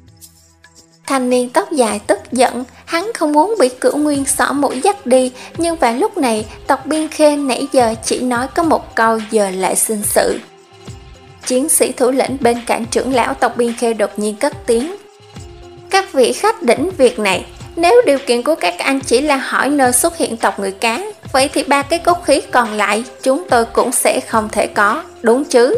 Thanh niên tóc dài tức giận, hắn không muốn bị Cửu Nguyên xỏ mũi dắt đi, nhưng vào lúc này tộc Biên Khê nãy giờ chỉ nói có một câu giờ lại sinh sự. Chiến sĩ thủ lĩnh bên cạnh trưởng lão tộc Biên Khê đột nhiên cất tiếng. Các vị khách đỉnh Việt này, nếu điều kiện của các anh chỉ là hỏi nơi xuất hiện tộc người cá, vậy thì ba cái cốt khí còn lại chúng tôi cũng sẽ không thể có, đúng chứ?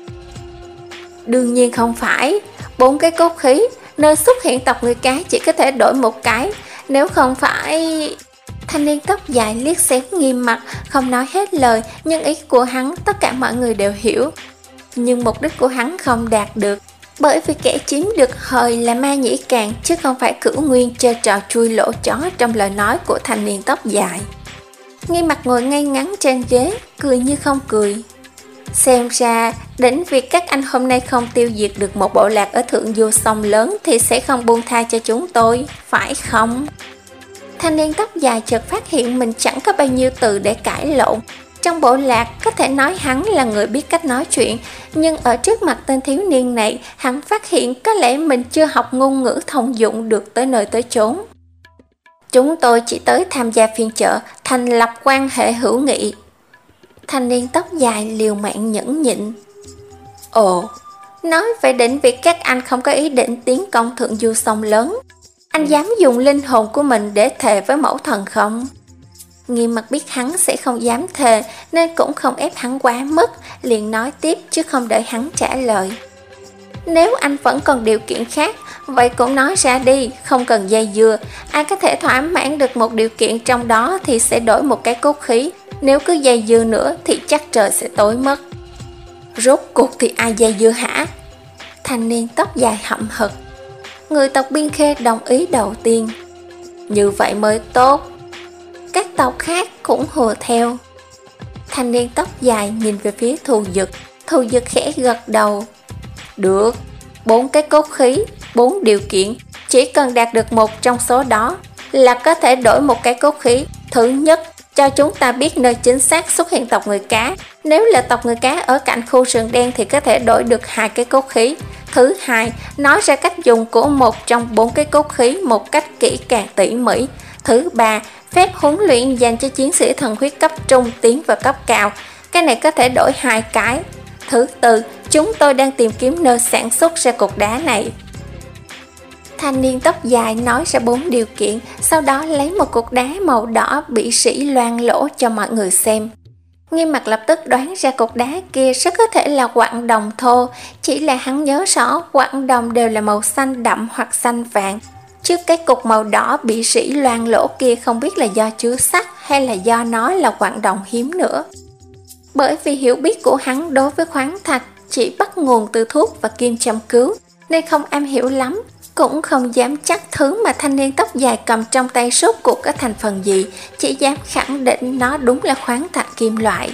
Đương nhiên không phải, bốn cái cốt khí, nơi xuất hiện tộc người cá chỉ có thể đổi một cái, nếu không phải... Thanh niên tóc dài liếc xéo Nghiêm Mặt, không nói hết lời, nhưng ý của hắn tất cả mọi người đều hiểu. Nhưng mục đích của hắn không đạt được, bởi vì kẻ chiếm được hời là Ma Nhĩ Càng chứ không phải Cửu Nguyên chơi trò chui lỗ chó trong lời nói của thanh niên tóc dài. Nghiêm Mặt ngồi ngay ngắn trên ghế, cười như không cười. Xem ra, đỉnh việc các anh hôm nay không tiêu diệt được một bộ lạc ở thượng du sông lớn thì sẽ không buông tha cho chúng tôi, phải không? Thanh niên tóc dài chợt phát hiện mình chẳng có bao nhiêu từ để cãi lộn. Trong bộ lạc có thể nói hắn là người biết cách nói chuyện, nhưng ở trước mặt tên thiếu niên này, hắn phát hiện có lẽ mình chưa học ngôn ngữ thông dụng được tới nơi tới chốn. Chúng tôi chỉ tới tham gia phiên chợ, thành lập quan hệ hữu nghị. Thanh niên tóc dài liều mạng nhẫn nhịn. Ồ, nói về định việc các anh không có ý định tiến công thượng du sông lớn. Anh dám dùng linh hồn của mình để thề với mẫu thần không? Nghiêm Mặt biết hắn sẽ không dám thề nên cũng không ép hắn quá mức, liền nói tiếp chứ không đợi hắn trả lời. Nếu anh vẫn còn điều kiện khác, vậy cũng nói ra đi, không cần dây dưa. Ai có thể thỏa mãn được một điều kiện trong đó thì sẽ đổi một cái cốt khí. Nếu cứ dây dưa nữa thì chắc trời sẽ tối mất. Rốt cuộc thì ai dây dưa hả? Thanh niên tóc dài hậm hực. Người tộc Biên Khê đồng ý đầu tiên. Như vậy mới tốt. Các tộc khác cũng hùa theo. Thanh niên tóc dài nhìn về phía Thù Dực. Thù Dực khẽ gật đầu. Được, bốn cái cốt khí, bốn điều kiện. Chỉ cần đạt được một trong số đó là có thể đổi một cái cốt khí. Thứ nhất, cho chúng ta biết nơi chính xác xuất hiện tộc người cá. Nếu là tộc người cá ở cạnh khu rừng đen thì có thể đổi được hai cái cốt khí. Thứ hai, nói ra cách dùng của một trong bốn cái cốt khí một cách kỹ càng tỉ mỉ. Thứ ba, phép huấn luyện dành cho chiến sĩ thần huyết cấp trung tiến và cấp cao. Cái này có thể đổi hai cái. Thứ tư, chúng tôi đang tìm kiếm nơi sản xuất ra cục đá này. Thanh niên tóc dài nói ra bốn điều kiện, sau đó lấy một cục đá màu đỏ bị sỉ loang lỗ cho mọi người xem. Nghiêm Mặt lập tức đoán ra cục đá kia rất có thể là quặng đồng thô, chỉ là hắn nhớ rõ quặng đồng đều là màu xanh đậm hoặc xanh vàng. Chứ cái cục màu đỏ bị sỉ loang lỗ kia không biết là do chứa sắt hay là do nó là quặng đồng hiếm nữa. Bởi vì hiểu biết của hắn đối với khoáng thạch chỉ bắt nguồn từ thuốc và kim châm cứu, nên không am hiểu lắm, cũng không dám chắc thứ mà thanh niên tóc dài cầm trong tay rốt cuộc có thành phần gì, chỉ dám khẳng định nó đúng là khoáng thạch kim loại.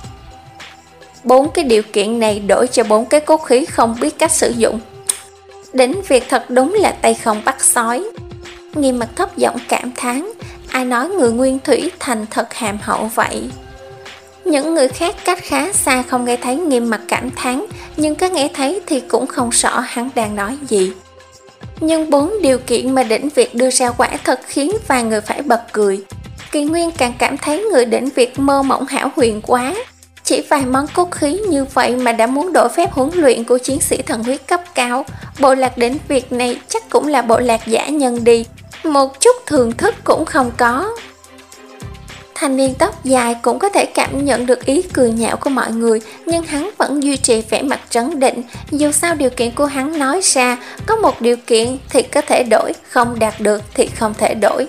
Bốn cái điều kiện này đổi cho bốn cái cốt khí không biết cách sử dụng. Đỉnh việc thật đúng là tay không bắt sói. Nghiêm Mặt thấp giọng cảm thán, ai nói người nguyên thủy thành thật hàm hậu vậy. Những người khác cách khá xa không nghe thấy Nghiêm Mặt cảm thán, nhưng có nghe thấy thì cũng không rõ hắn đang nói gì. Nhưng bốn điều kiện mà Đỉnh Việt đưa ra quả thật khiến vài người phải bật cười. Kỳ Nguyên càng cảm thấy người Đỉnh Việt mơ mộng hão huyền quá. Chỉ vài món cốt khí như vậy mà đã muốn đổi phép huấn luyện của chiến sĩ thần huyết cấp cao. Bộ lạc Đỉnh Việt này chắc cũng là bộ lạc giả nhân đi, một chút thường thức cũng không có. Thanh niên tóc dài cũng có thể cảm nhận được ý cười nhạo của mọi người, nhưng hắn vẫn duy trì vẻ mặt trấn định. Dù sao điều kiện của hắn nói ra, có một điều kiện thì có thể đổi, không đạt được thì không thể đổi.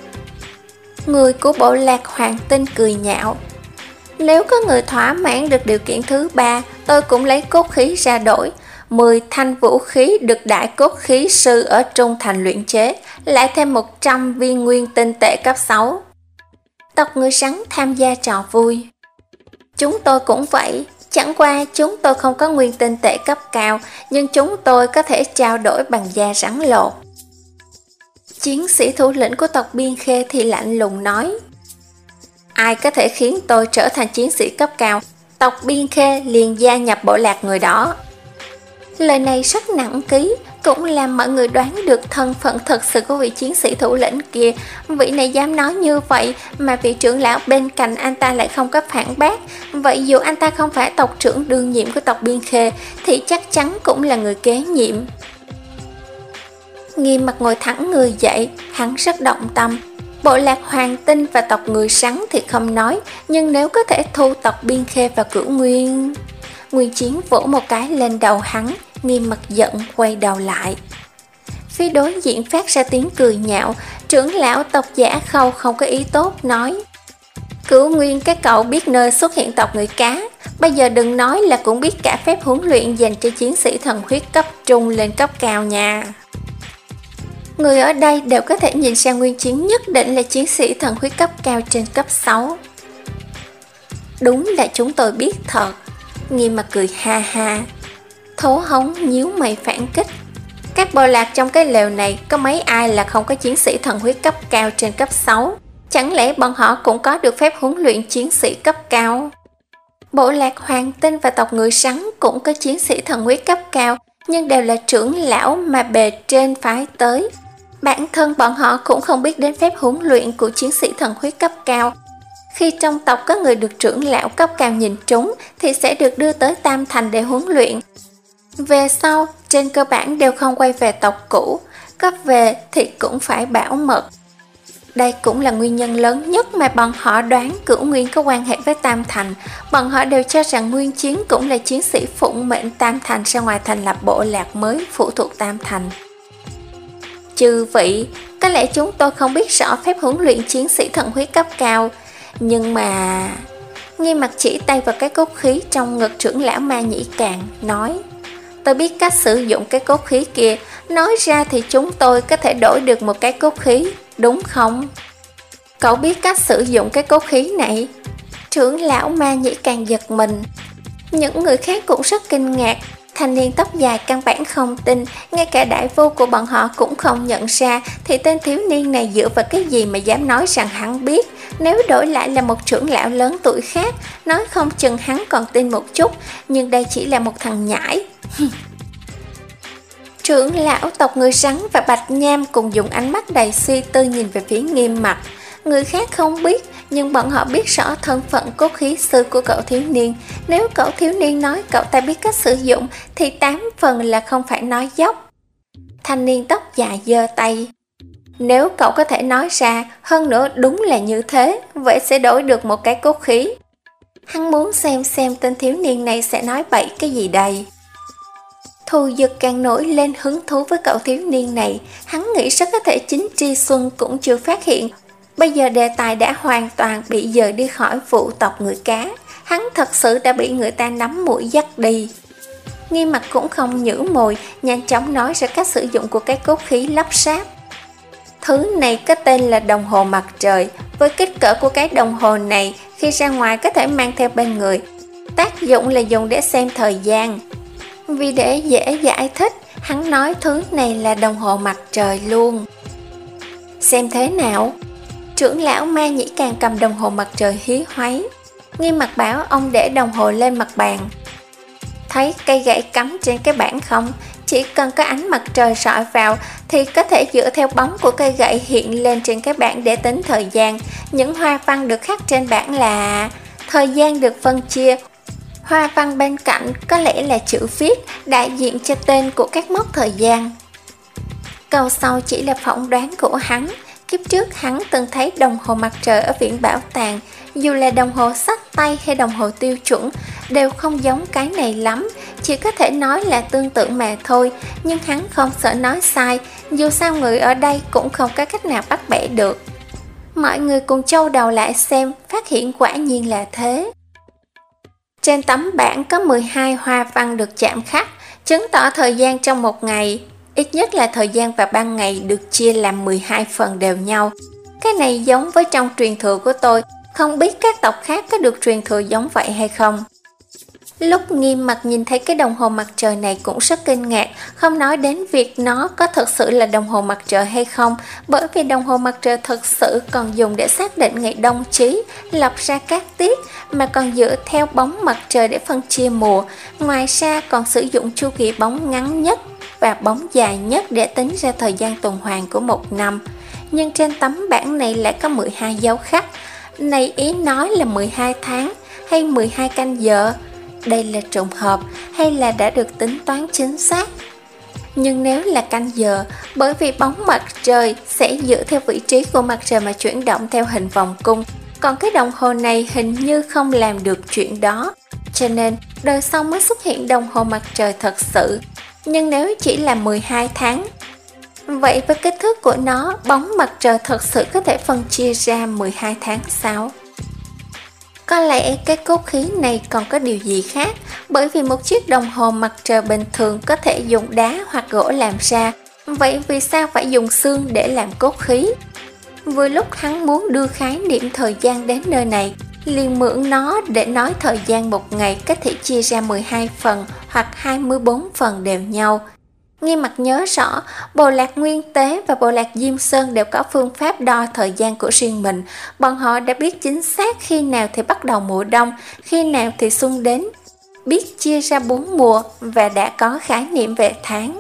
Người của bộ lạc Hoàng Tinh cười nhạo. Nếu có người thỏa mãn được điều kiện thứ ba, tôi cũng lấy cốt khí ra đổi. mười thanh vũ khí được đại cốt khí sư ở Trung Thành luyện chế, lại thêm một trăm viên nguyên tinh tệ cấp sáu. Tộc người sắn tham gia trò vui. Chúng tôi cũng vậy, chẳng qua chúng tôi không có nguyên tinh tệ cấp cao, nhưng chúng tôi có thể trao đổi bằng da rắn lột. Chiến sĩ thủ lĩnh của tộc Biên Khê thì lạnh lùng nói, ai có thể khiến tôi trở thành chiến sĩ cấp cao, tộc Biên Khê liền gia nhập bộ lạc người đó. Lời này rất nặng ký, cũng làm mọi người đoán được thân phận thật sự của vị chiến sĩ thủ lĩnh kia. Vị này dám nói như vậy mà vị trưởng lão bên cạnh anh ta lại không có phản bác. Vậy dù anh ta không phải tộc trưởng đương nhiệm của tộc Biên Khê thì chắc chắn cũng là người kế nhiệm. Nghiêm Mặt ngồi thẳng người dậy, hắn rất động tâm. Bộ lạc Hoàng Tinh và tộc người sắn thì không nói, nhưng nếu có thể thu tộc Biên Khê và Cửu Nguyên... Nguyên Chiến vỗ một cái lên đầu hắn, Nghiêm Mặt giận quay đầu lại. Phía đối diện phát ra tiếng cười nhạo, trưởng lão tộc Giả Khâu không có ý tốt nói, Cửu Nguyên cái cậu biết nơi xuất hiện tộc người cá, bây giờ đừng nói là cũng biết cả phép huấn luyện dành cho chiến sĩ thần huyết cấp trung lên cấp cao nha. Người ở đây đều có thể nhìn ra Nguyên Chiến nhất định là chiến sĩ thần huyết cấp cao trên cấp sáu. Đúng là chúng tôi biết thật. Nghiêm Mặt cười ha ha. Thố Hống nhíu mày phản kích. Các bộ lạc trong cái lều này có mấy ai là không có chiến sĩ thần huyết cấp cao trên cấp sáu? Chẳng lẽ bọn họ cũng có được phép huấn luyện chiến sĩ cấp cao? Bộ lạc Hoàng Tinh và tộc người sắn cũng có chiến sĩ thần huyết cấp cao, nhưng đều là trưởng lão mà bề trên phái tới. Bản thân bọn họ cũng không biết đến phép huấn luyện của chiến sĩ thần huyết cấp cao. Khi trong tộc có người được trưởng lão cấp cao nhìn trúng thì sẽ được đưa tới Tam Thành để huấn luyện. Về sau, trên cơ bản đều không quay về tộc cũ, có về thì cũng phải bảo mật. Đây cũng là nguyên nhân lớn nhất mà bọn họ đoán Cửu Nguyên có quan hệ với Tam Thành. Bọn họ đều cho rằng Nguyên Chiến cũng là chiến sĩ phụng mệnh Tam Thành ra ngoài thành lập bộ lạc mới phụ thuộc Tam Thành. Chư vị, có lẽ chúng tôi không biết rõ phép huấn luyện chiến sĩ thần huyết cấp cao, nhưng mà... Nghiêm Mặt chỉ tay vào cái cốt khí trong ngực trưởng lão Ma Nhĩ Càng, nói: tôi biết cách sử dụng cái cốt khí kia, nói ra thì chúng tôi có thể đổi được một cái cốt khí, đúng không? Cậu biết cách sử dụng cái cốt khí này? Trưởng lão Ma Nhĩ Càng giật mình. Những người khác cũng rất kinh ngạc. Thanh niên tóc dài căn bản không tin, ngay cả đại vô của bọn họ cũng không nhận ra, thì tên thiếu niên này dựa vào cái gì mà dám nói rằng hắn biết. Nếu đổi lại là một trưởng lão lớn tuổi khác, nói không chừng hắn còn tin một chút, nhưng đây chỉ là một thằng nhãi. Trưởng lão tộc người rắn và Bạch Nham cùng dùng ánh mắt đầy suy tư nhìn về phía Nghiêm Mặt. Người khác không biết, nhưng bọn họ biết rõ thân phận cốt khí sư của cậu thiếu niên. Nếu cậu thiếu niên nói cậu ta biết cách sử dụng, thì tám phần là không phải nói dốc. Thanh niên tóc dài giơ tay. Nếu cậu có thể nói ra, hơn nữa đúng là như thế, vậy sẽ đổi được một cái cốt khí. Hắn muốn xem xem tên thiếu niên này sẽ nói bậy cái gì đây. Thù Dực càng nổi lên hứng thú với cậu thiếu niên này. Hắn nghĩ rất có thể chính Tri Xuân cũng chưa phát hiện. Bây giờ đề tài đã hoàn toàn bị dời đi khỏi vụ tộc người cá. Hắn thật sự đã bị người ta nắm mũi dắt đi. Nghiêm Mặt cũng không nhử mồi, nhanh chóng nói ra cách sử dụng của cái cốt khí lắp ráp. Thứ này có tên là đồng hồ mặt trời. Với kích cỡ của cái đồng hồ này, khi ra ngoài có thể mang theo bên người. Tác dụng là dùng để xem thời gian. Vì để dễ giải thích, hắn nói thứ này là đồng hồ mặt trời luôn. Xem thế nào? Trưởng lão Ma Nhĩ Càng cầm đồng hồ mặt trời hí hoáy. Nghiêm Mặt bảo ông để đồng hồ lên mặt bàn. Thấy cây gậy cắm trên cái bảng không? Chỉ cần có ánh mặt trời rọi vào thì có thể dựa theo bóng của cây gậy hiện lên trên cái bảng để tính thời gian. Những hoa văn được khắc trên bảng là thời gian được phân chia. Hoa văn bên cạnh có lẽ là chữ viết đại diện cho tên của các mốc thời gian. Câu sau chỉ là phỏng đoán của hắn. Kiếp trước hắn từng thấy đồng hồ mặt trời ở viện bảo tàng. Dù là đồng hồ xách tay hay đồng hồ tiêu chuẩn đều không giống cái này lắm, chỉ có thể nói là tương tự mà thôi. Nhưng hắn không sợ nói sai, dù sao người ở đây cũng không có cách nào bắt bẻ được. Mọi người cùng châu đầu lại xem, phát hiện quả nhiên là thế. Trên tấm bảng có mười hai hoa văn được chạm khắc, chứng tỏ thời gian trong một ngày. Ít nhất là thời gian và ban ngày được chia làm mười hai phần đều nhau. Cái này giống với trong truyền thừa của tôi, không biết các tộc khác có được truyền thừa giống vậy hay không. Lúc Nghiêm Mặt nhìn thấy cái đồng hồ mặt trời này cũng rất kinh ngạc, không nói đến việc nó có thực sự là đồng hồ mặt trời hay không, bởi vì đồng hồ mặt trời thực sự còn dùng để xác định ngày đông chí, lập ra các tiết, mà còn dựa theo bóng mặt trời để phân chia mùa. Ngoài ra còn sử dụng chu kỳ bóng ngắn nhất và bóng dài nhất để tính ra thời gian tuần hoàn của một năm. Nhưng trên tấm bảng này lại có mười hai dấu khắc. Này ý nói là mười hai tháng hay mười hai canh giờ? Đây là trùng hợp hay là đã được tính toán chính xác? Nhưng nếu là canh giờ, bởi vì bóng mặt trời sẽ dựa theo vị trí của mặt trời mà chuyển động theo hình vòng cung, còn cái đồng hồ này hình như không làm được chuyện đó, cho nên đời sau mới xuất hiện đồng hồ mặt trời thật sự. Nhưng nếu chỉ là mười hai tháng, vậy với kích thước của nó, bóng mặt trời thật sự có thể phân chia ra mười hai tháng sao? Có lẽ cái cốt khí này còn có điều gì khác, bởi vì một chiếc đồng hồ mặt trời bình thường có thể dùng đá hoặc gỗ làm ra, vậy vì sao phải dùng xương để làm cốt khí? Vừa lúc hắn muốn đưa khái niệm thời gian đến nơi này, liền mượn nó để nói thời gian một ngày có thể chia ra mười hai phần hoặc hai mươi bốn phần đều nhau. Nghiêm Mặt nhớ rõ, bộ lạc Nguyên Tế và bộ lạc Diêm Sơn đều có phương pháp đo thời gian của riêng mình. Bọn họ đã biết chính xác khi nào thì bắt đầu mùa đông, khi nào thì xuân đến, biết chia ra bốn mùa và đã có khái niệm về tháng.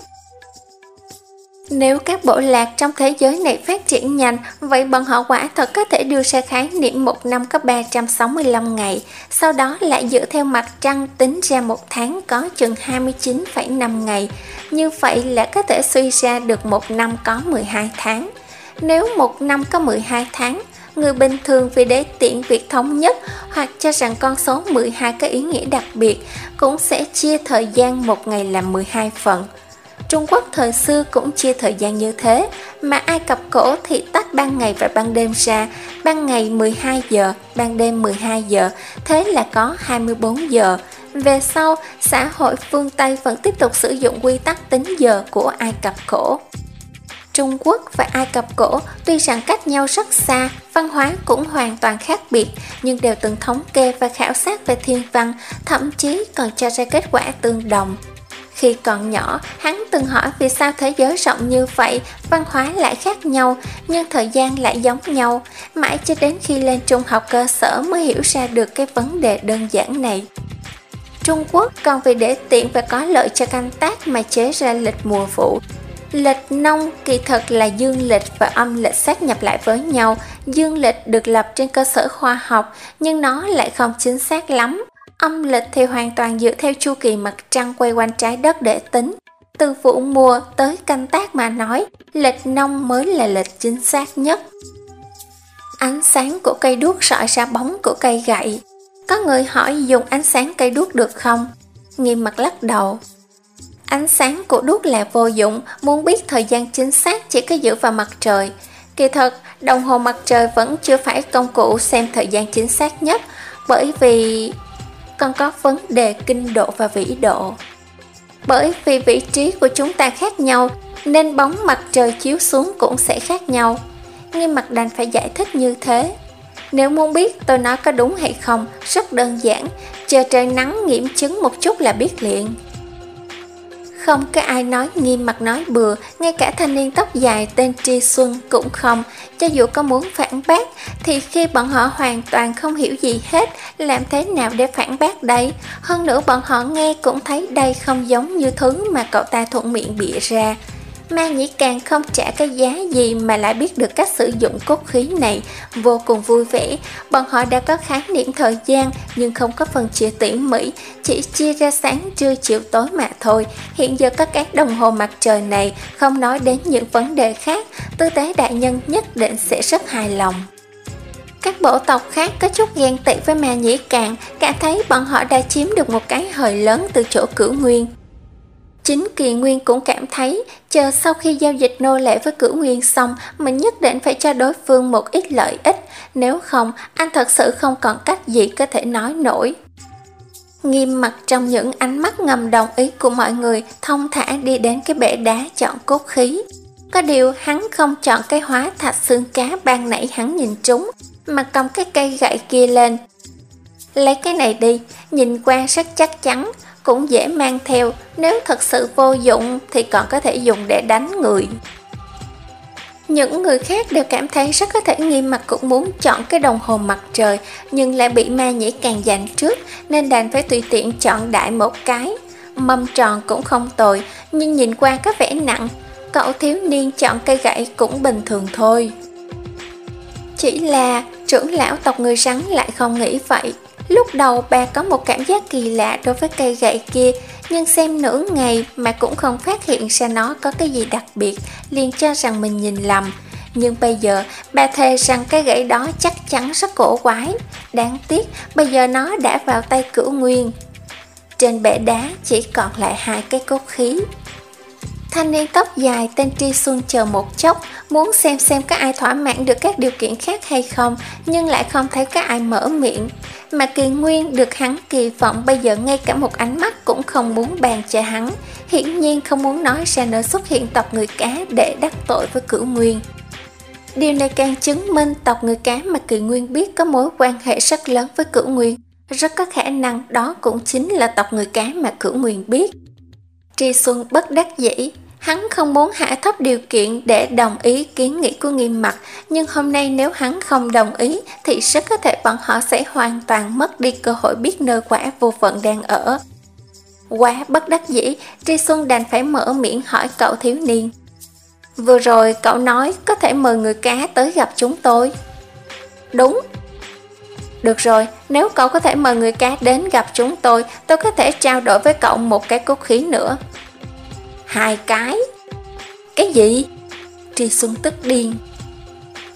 Nếu các bộ lạc trong thế giới này phát triển nhanh, vậy bọn họ quả thật có thể đưa ra khái niệm một năm có ba trăm sáu mươi lăm ngày, sau đó lại dựa theo mặt trăng tính ra một tháng có chừng hai mươi chín phẩy năm ngày. Như vậy là có thể suy ra được một năm có mười hai tháng. Nếu một năm có mười hai tháng, người bình thường vì để tiện việc thống nhất hoặc cho rằng con số mười hai có ý nghĩa đặc biệt cũng sẽ chia thời gian một ngày làm mười hai phần. Trung Quốc thời xưa cũng chia thời gian như thế, mà Ai Cập cổ thì tách ban ngày và ban đêm ra, ban ngày mười hai giờ, ban đêm mười hai giờ, thế là có hai mươi bốn giờ. Về sau, xã hội phương Tây vẫn tiếp tục sử dụng quy tắc tính giờ của Ai Cập cổ. Trung Quốc và Ai Cập cổ tuy rằng cách nhau rất xa, văn hóa cũng hoàn toàn khác biệt, nhưng đều từng thống kê và khảo sát về thiên văn, thậm chí còn cho ra kết quả tương đồng. Khi còn nhỏ, hắn từng hỏi vì sao thế giới rộng như vậy, văn hóa lại khác nhau, nhưng thời gian lại giống nhau. Mãi cho đến khi lên trung học cơ sở mới hiểu ra được cái vấn đề đơn giản này. Trung Quốc còn vì để tiện và có lợi cho canh tác mà chế ra lịch mùa vụ. Lịch nông kỳ thực là dương lịch và âm lịch sát nhập lại với nhau. Dương lịch được lập trên cơ sở khoa học, nhưng nó lại không chính xác lắm. Âm lịch thì hoàn toàn dựa theo chu kỳ mặt trăng quay quanh trái đất để tính. Từ vụ mùa tới canh tác mà nói, lịch nông mới là lịch chính xác nhất. Ánh sáng của cây đuốc soi ra bóng của cây gậy. Có người hỏi dùng ánh sáng cây đuốc được không? Nghiêm mặt lắc đầu. Ánh sáng của đuốc là vô dụng, muốn biết thời gian chính xác chỉ có dựa vào mặt trời. Kỳ thật, đồng hồ mặt trời vẫn chưa phải công cụ xem thời gian chính xác nhất, bởi vì còn có vấn đề kinh độ và vĩ độ. Bởi vì vị trí của chúng ta khác nhau, nên bóng mặt trời chiếu xuống cũng sẽ khác nhau. Nghiêm mặt đành phải giải thích như thế. Nếu muốn biết tôi nói có đúng hay không, rất đơn giản, chờ trời nắng nghiệm chứng một chút là biết liền. Không có ai nói Nghiêm mặt nói bừa, ngay cả thanh niên tóc dài tên Tri Xuân cũng không. Cho dù có muốn phản bác, thì khi bọn họ hoàn toàn không hiểu gì hết, làm thế nào để phản bác đây? Hơn nữa bọn họ nghe cũng thấy đây không giống như thứ mà cậu ta thuận miệng bịa ra. Ma Nhĩ càng không trả cái giá gì mà lại biết được cách sử dụng cốt khí này, vô cùng vui vẻ. Bọn họ đã có khái niệm thời gian nhưng không có phần chia tỉ mỉ, chỉ chia ra sáng trưa chiều tối mà thôi. Hiện giờ có các đồng hồ mặt trời này, không nói đến những vấn đề khác, Tư Tế đại nhân nhất định sẽ rất hài lòng. Các bộ tộc khác có chút ghen tị với Ma Nhĩ Càn, cảm thấy bọn họ đã chiếm được một cái hời lớn từ chỗ Cửu Nguyên. Chính Kỳ Nguyên cũng cảm thấy, chờ sau khi giao dịch nô lệ với Cửu Nguyên xong, mình nhất định phải cho đối phương một ít lợi ích, nếu không, anh thật sự không còn cách gì có thể nói nổi. Nghiêm mặt trong những ánh mắt ngầm đồng ý của mọi người, thông thả đi đến cái bể đá chọn cốt khí. Có điều hắn không chọn cái hóa thạch xương cá ban nãy hắn nhìn trúng, mà cầm cái cây gậy kia lên. Lấy cái này đi, nhìn qua rất chắc chắn, cũng dễ mang theo, nếu thật sự vô dụng thì còn có thể dùng để đánh người. Những người khác đều cảm thấy rất có thể Nghiêm mặt cũng muốn chọn cái đồng hồ mặt trời, nhưng lại bị Ma Nhĩ Càn giành trước, nên đành phải tùy tiện chọn đại một cái. Mâm tròn cũng không tồi, nhưng nhìn qua có vẻ nặng. Cậu thiếu niên chọn cây gậy cũng bình thường thôi. Chỉ là trưởng lão tộc người rắn lại không nghĩ vậy. Lúc đầu bà có một cảm giác kỳ lạ đối với cây gậy kia, nhưng xem nửa ngày mà cũng không phát hiện ra nó có cái gì đặc biệt, liền cho rằng mình nhìn lầm. Nhưng bây giờ bà thề rằng cái gậy đó chắc chắn rất cổ quái. Đáng tiếc bây giờ nó đã vào tay Cửu Nguyên. Trên bể đá chỉ còn lại hai cái cốt khí. Thanh niên tóc dài tên Tri Xuân chờ một chốc, muốn xem xem có ai thỏa mãn được các điều kiện khác hay không, nhưng lại không thấy có ai mở miệng. Mà Kỳ Nguyên được hắn kỳ vọng bây giờ ngay cả một ánh mắt cũng không muốn bàn cho hắn, hiển nhiên không muốn nói ra nơi xuất hiện tộc người cá để đắc tội với Cửu Nguyên. Điều này càng chứng minh tộc người cá mà Kỳ Nguyên biết có mối quan hệ rất lớn với Cửu Nguyên, rất có khả năng đó cũng chính là tộc người cá mà Cửu Nguyên biết. Tri Xuân bất đắc dĩ, hắn không muốn hạ thấp điều kiện để đồng ý kiến nghị của Nghiêm mặt, nhưng hôm nay nếu hắn không đồng ý thì rất có thể bọn họ sẽ hoàn toàn mất đi cơ hội biết nơi quả vô phận đang ở. Quá bất đắc dĩ, Tri Xuân đành phải mở miệng hỏi cậu thiếu niên. Vừa rồi cậu nói có thể mời người cá tới gặp chúng tôi. Đúng. Được rồi, nếu cậu có thể mời người cá đến gặp chúng tôi, tôi có thể trao đổi với cậu một cái cốt khí nữa. Hai cái? Cái gì? Tri Xuân tức điên.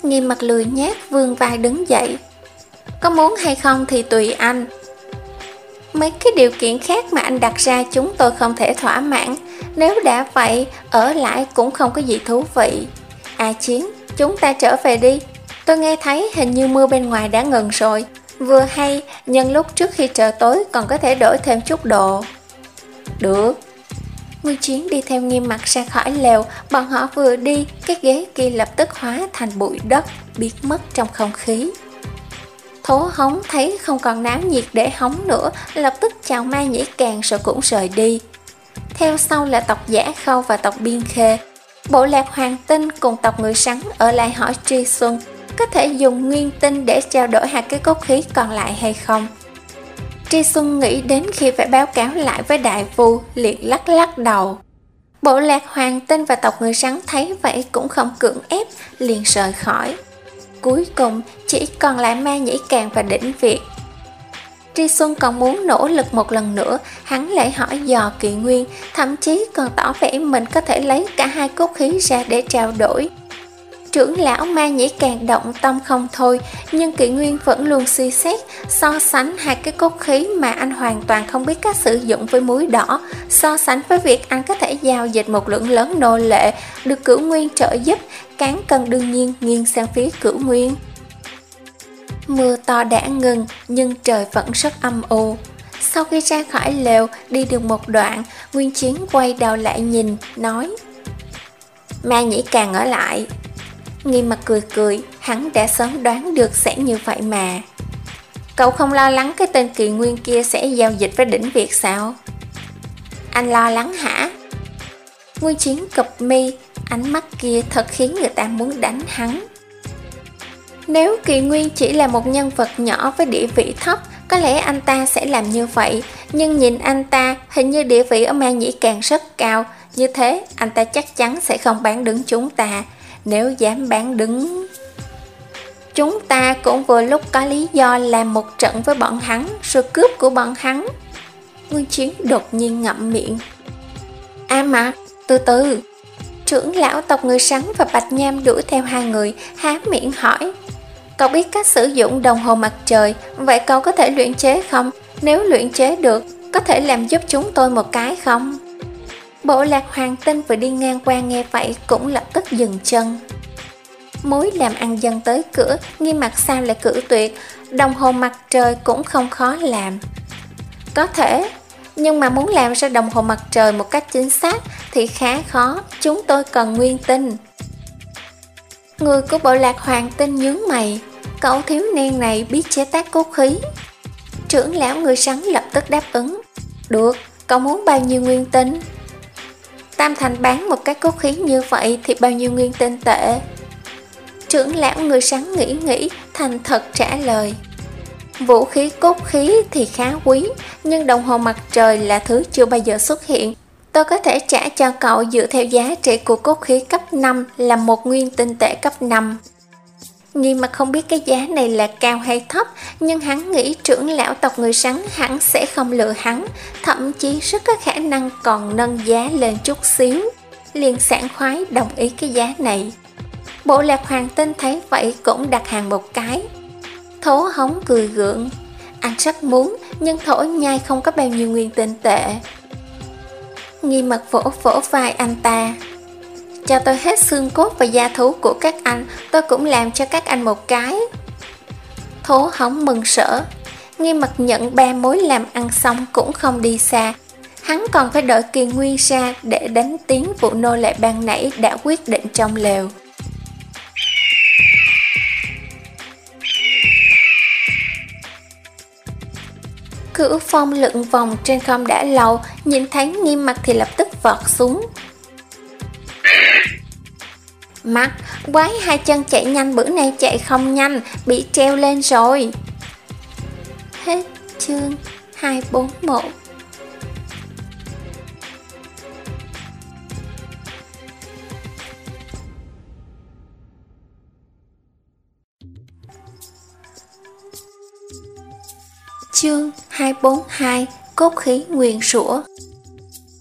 Nghiêm mặt lười nhác vươn vai đứng dậy. Có muốn hay không thì tùy anh. Mấy cái điều kiện khác mà anh đặt ra chúng tôi không thể thỏa mãn. Nếu đã vậy, ở lại cũng không có gì thú vị. À Chiến, chúng ta trở về đi. Tôi nghe thấy hình như mưa bên ngoài đã ngừng rồi. Vừa hay, nhân lúc trước khi trời tối còn có thể đổi thêm chút đồ. Được. Nguyên Chiến đi theo Nghiêm mặt ra khỏi lều. Bọn họ vừa đi, cái ghế kia lập tức hóa thành bụi đất, biến mất trong không khí. Thố Hống thấy không còn náo nhiệt để hóng nữa, lập tức chào Mai Nhĩ Càng rồi cũng rời đi. Theo sau là tộc Giả Khâu và tộc Biên Khê. Bộ lạc Hoàng Tinh cùng tộc Người Sắn ở lại hỏi Tri Xuân có thể dùng nguyên tinh để trao đổi hai cái cốt khí còn lại hay không. Tri Xuân nghĩ đến khi phải báo cáo lại với Đại Vu, liền lắc lắc đầu. Bộ lạc Hoàng Tinh và tộc Người Sắn thấy vậy cũng không cưỡng ép, liền rời khỏi. Cuối cùng chỉ còn lại Ma Nhĩ Càng và Đỉnh Việt. Tri Xuân còn muốn nỗ lực một lần nữa, hắn lại hỏi dò Kỵ Nguyên, thậm chí còn tỏ vẻ mình có thể lấy cả hai cốt khí ra để trao đổi. Trưởng lão Ma Nhĩ Càng động tâm không thôi, nhưng Kỵ Nguyên vẫn luôn suy xét, so sánh hai cái cốt khí mà anh hoàn toàn không biết cách sử dụng với muối đỏ, so sánh với việc anh có thể giao dịch một lượng lớn nô lệ, được Cửu Nguyên trợ giúp, cán cân đương nhiên nghiêng sang phía Cửu Nguyên. Mưa to đã ngừng, nhưng trời vẫn rất âm u. Sau khi ra khỏi lều, đi được một đoạn, Nguyên Chiến quay đầu lại nhìn, nói: Ma Nhĩ Càng ở lại. Nghiêm mặt cười cười, hắn đã sớm đoán được sẽ như vậy mà. Cậu không lo lắng cái tên Kỳ Nguyên kia sẽ giao dịch với Đỉnh Việt sao? Anh lo lắng hả? Nguyên Chiến cụp mi, ánh mắt kia thật khiến người ta muốn đánh hắn. Nếu Kỳ Nguyên chỉ là một nhân vật nhỏ với địa vị thấp, có lẽ anh ta sẽ làm như vậy. Nhưng nhìn anh ta, hình như địa vị ở Ma Nhĩ Càng rất cao. Như thế, anh ta chắc chắn sẽ không bán đứng chúng ta. Nếu dám bán đứng, chúng ta cũng vừa lúc có lý do làm một trận với bọn hắn, rồi cướp của bọn hắn. Nguyên Chiến đột nhiên ngậm miệng. A Mạc, từ từ. Trưởng lão tộc Người Sắn và Bạch Nham đuổi theo hai người, há miệng hỏi: Cậu biết cách sử dụng đồng hồ mặt trời, vậy cậu có thể luyện chế không? Nếu luyện chế được, có thể làm giúp chúng tôi một cái không? Bộ lạc Hoàng Tinh vừa đi ngang qua nghe vậy cũng lập tức dừng chân. Mối làm ăn dân tới cửa, Nghiêm mặt sao lại cử tuyệt, đồng hồ mặt trời cũng không khó làm. Có thể, nhưng mà muốn làm ra đồng hồ mặt trời một cách chính xác thì khá khó, chúng tôi cần nguyên tinh. Người của bộ lạc Hoàng Tinh nhướng mày, cậu thiếu niên này biết chế tác cốt khí. Trưởng lão Người Sắn lập tức đáp ứng. Được, cậu muốn bao nhiêu nguyên tinh? Tam Thành bán một cái cốt khí như vậy thì bao nhiêu nguyên tinh tệ? Trưởng lão Người Sắn nghĩ nghĩ, thành thật trả lời. Vũ khí cốt khí thì khá quý, nhưng đồng hồ mặt trời là thứ chưa bao giờ xuất hiện. Tôi có thể trả cho cậu dựa theo giá trị của cốt khí cấp năm là một nguyên tinh tệ cấp năm. Nghiêm mặt không biết cái giá này là cao hay thấp, nhưng hắn nghĩ trưởng lão tộc Người Sắn hẳn sẽ không lừa hắn, thậm chí rất có khả năng còn nâng giá lên chút xíu. Liền sảng khoái đồng ý cái giá này. Bộ lạc Hoàng Tinh thấy vậy cũng đặt hàng một cái. Thố Hống cười gượng. Anh rất muốn, nhưng Thổ Nhai không có bao nhiêu nguyên tinh tệ. Nghiêm mặt vỗ vỗ vai anh ta. Cho tôi hết xương cốt và da thú của các anh, tôi cũng làm cho các anh một cái. Thố Hống mừng rỡ. Nghiêm mặt nhận ba mối làm ăn xong cũng không đi xa. Hắn còn phải đợi Kỳ Nguyên ra để đánh tiếng vụ nô lệ ban nãy đã quyết định trong lều. Cửu Phong lượn vòng trên không đã lâu, nhìn thấy Nghiêm mặt thì lập tức vọt xuống. Mặt, quái hai chân chạy nhanh bữa nay chạy không nhanh, bị treo lên rồi. Hết chương hai bốn một. Chương hai bốn hai. Cốt khí nguyền rủa.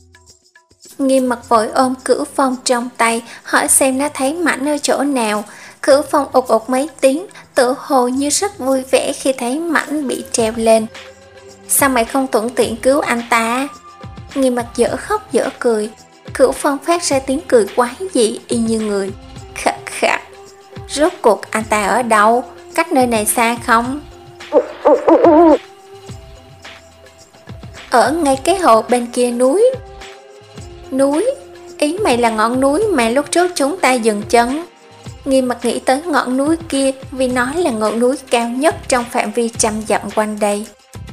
Nghiêm mặt vội ôm Cửu Phong trong tay, hỏi xem nó thấy mảnh ở chỗ nào. Cửu Phong ụt ụt mấy tiếng, tự hồ như rất vui vẻ khi thấy Mảnh bị treo lên. Sao mày không thuận tiện cứu anh ta? Nghiêm Mặt dở khóc dở cười. Cửu Phong phát ra tiếng cười quái dị y như người. Khạc khạc. Rốt cuộc anh ta ở đâu? Cách nơi này xa không? Ở ngay cái hồ bên kia núi. Núi? Ý mày là ngọn núi mà lúc trước chúng ta dừng chân. Nghiêm Mặt nghĩ tới ngọn núi kia vì nó là ngọn núi cao nhất trong phạm vi trăm dặm quanh đây.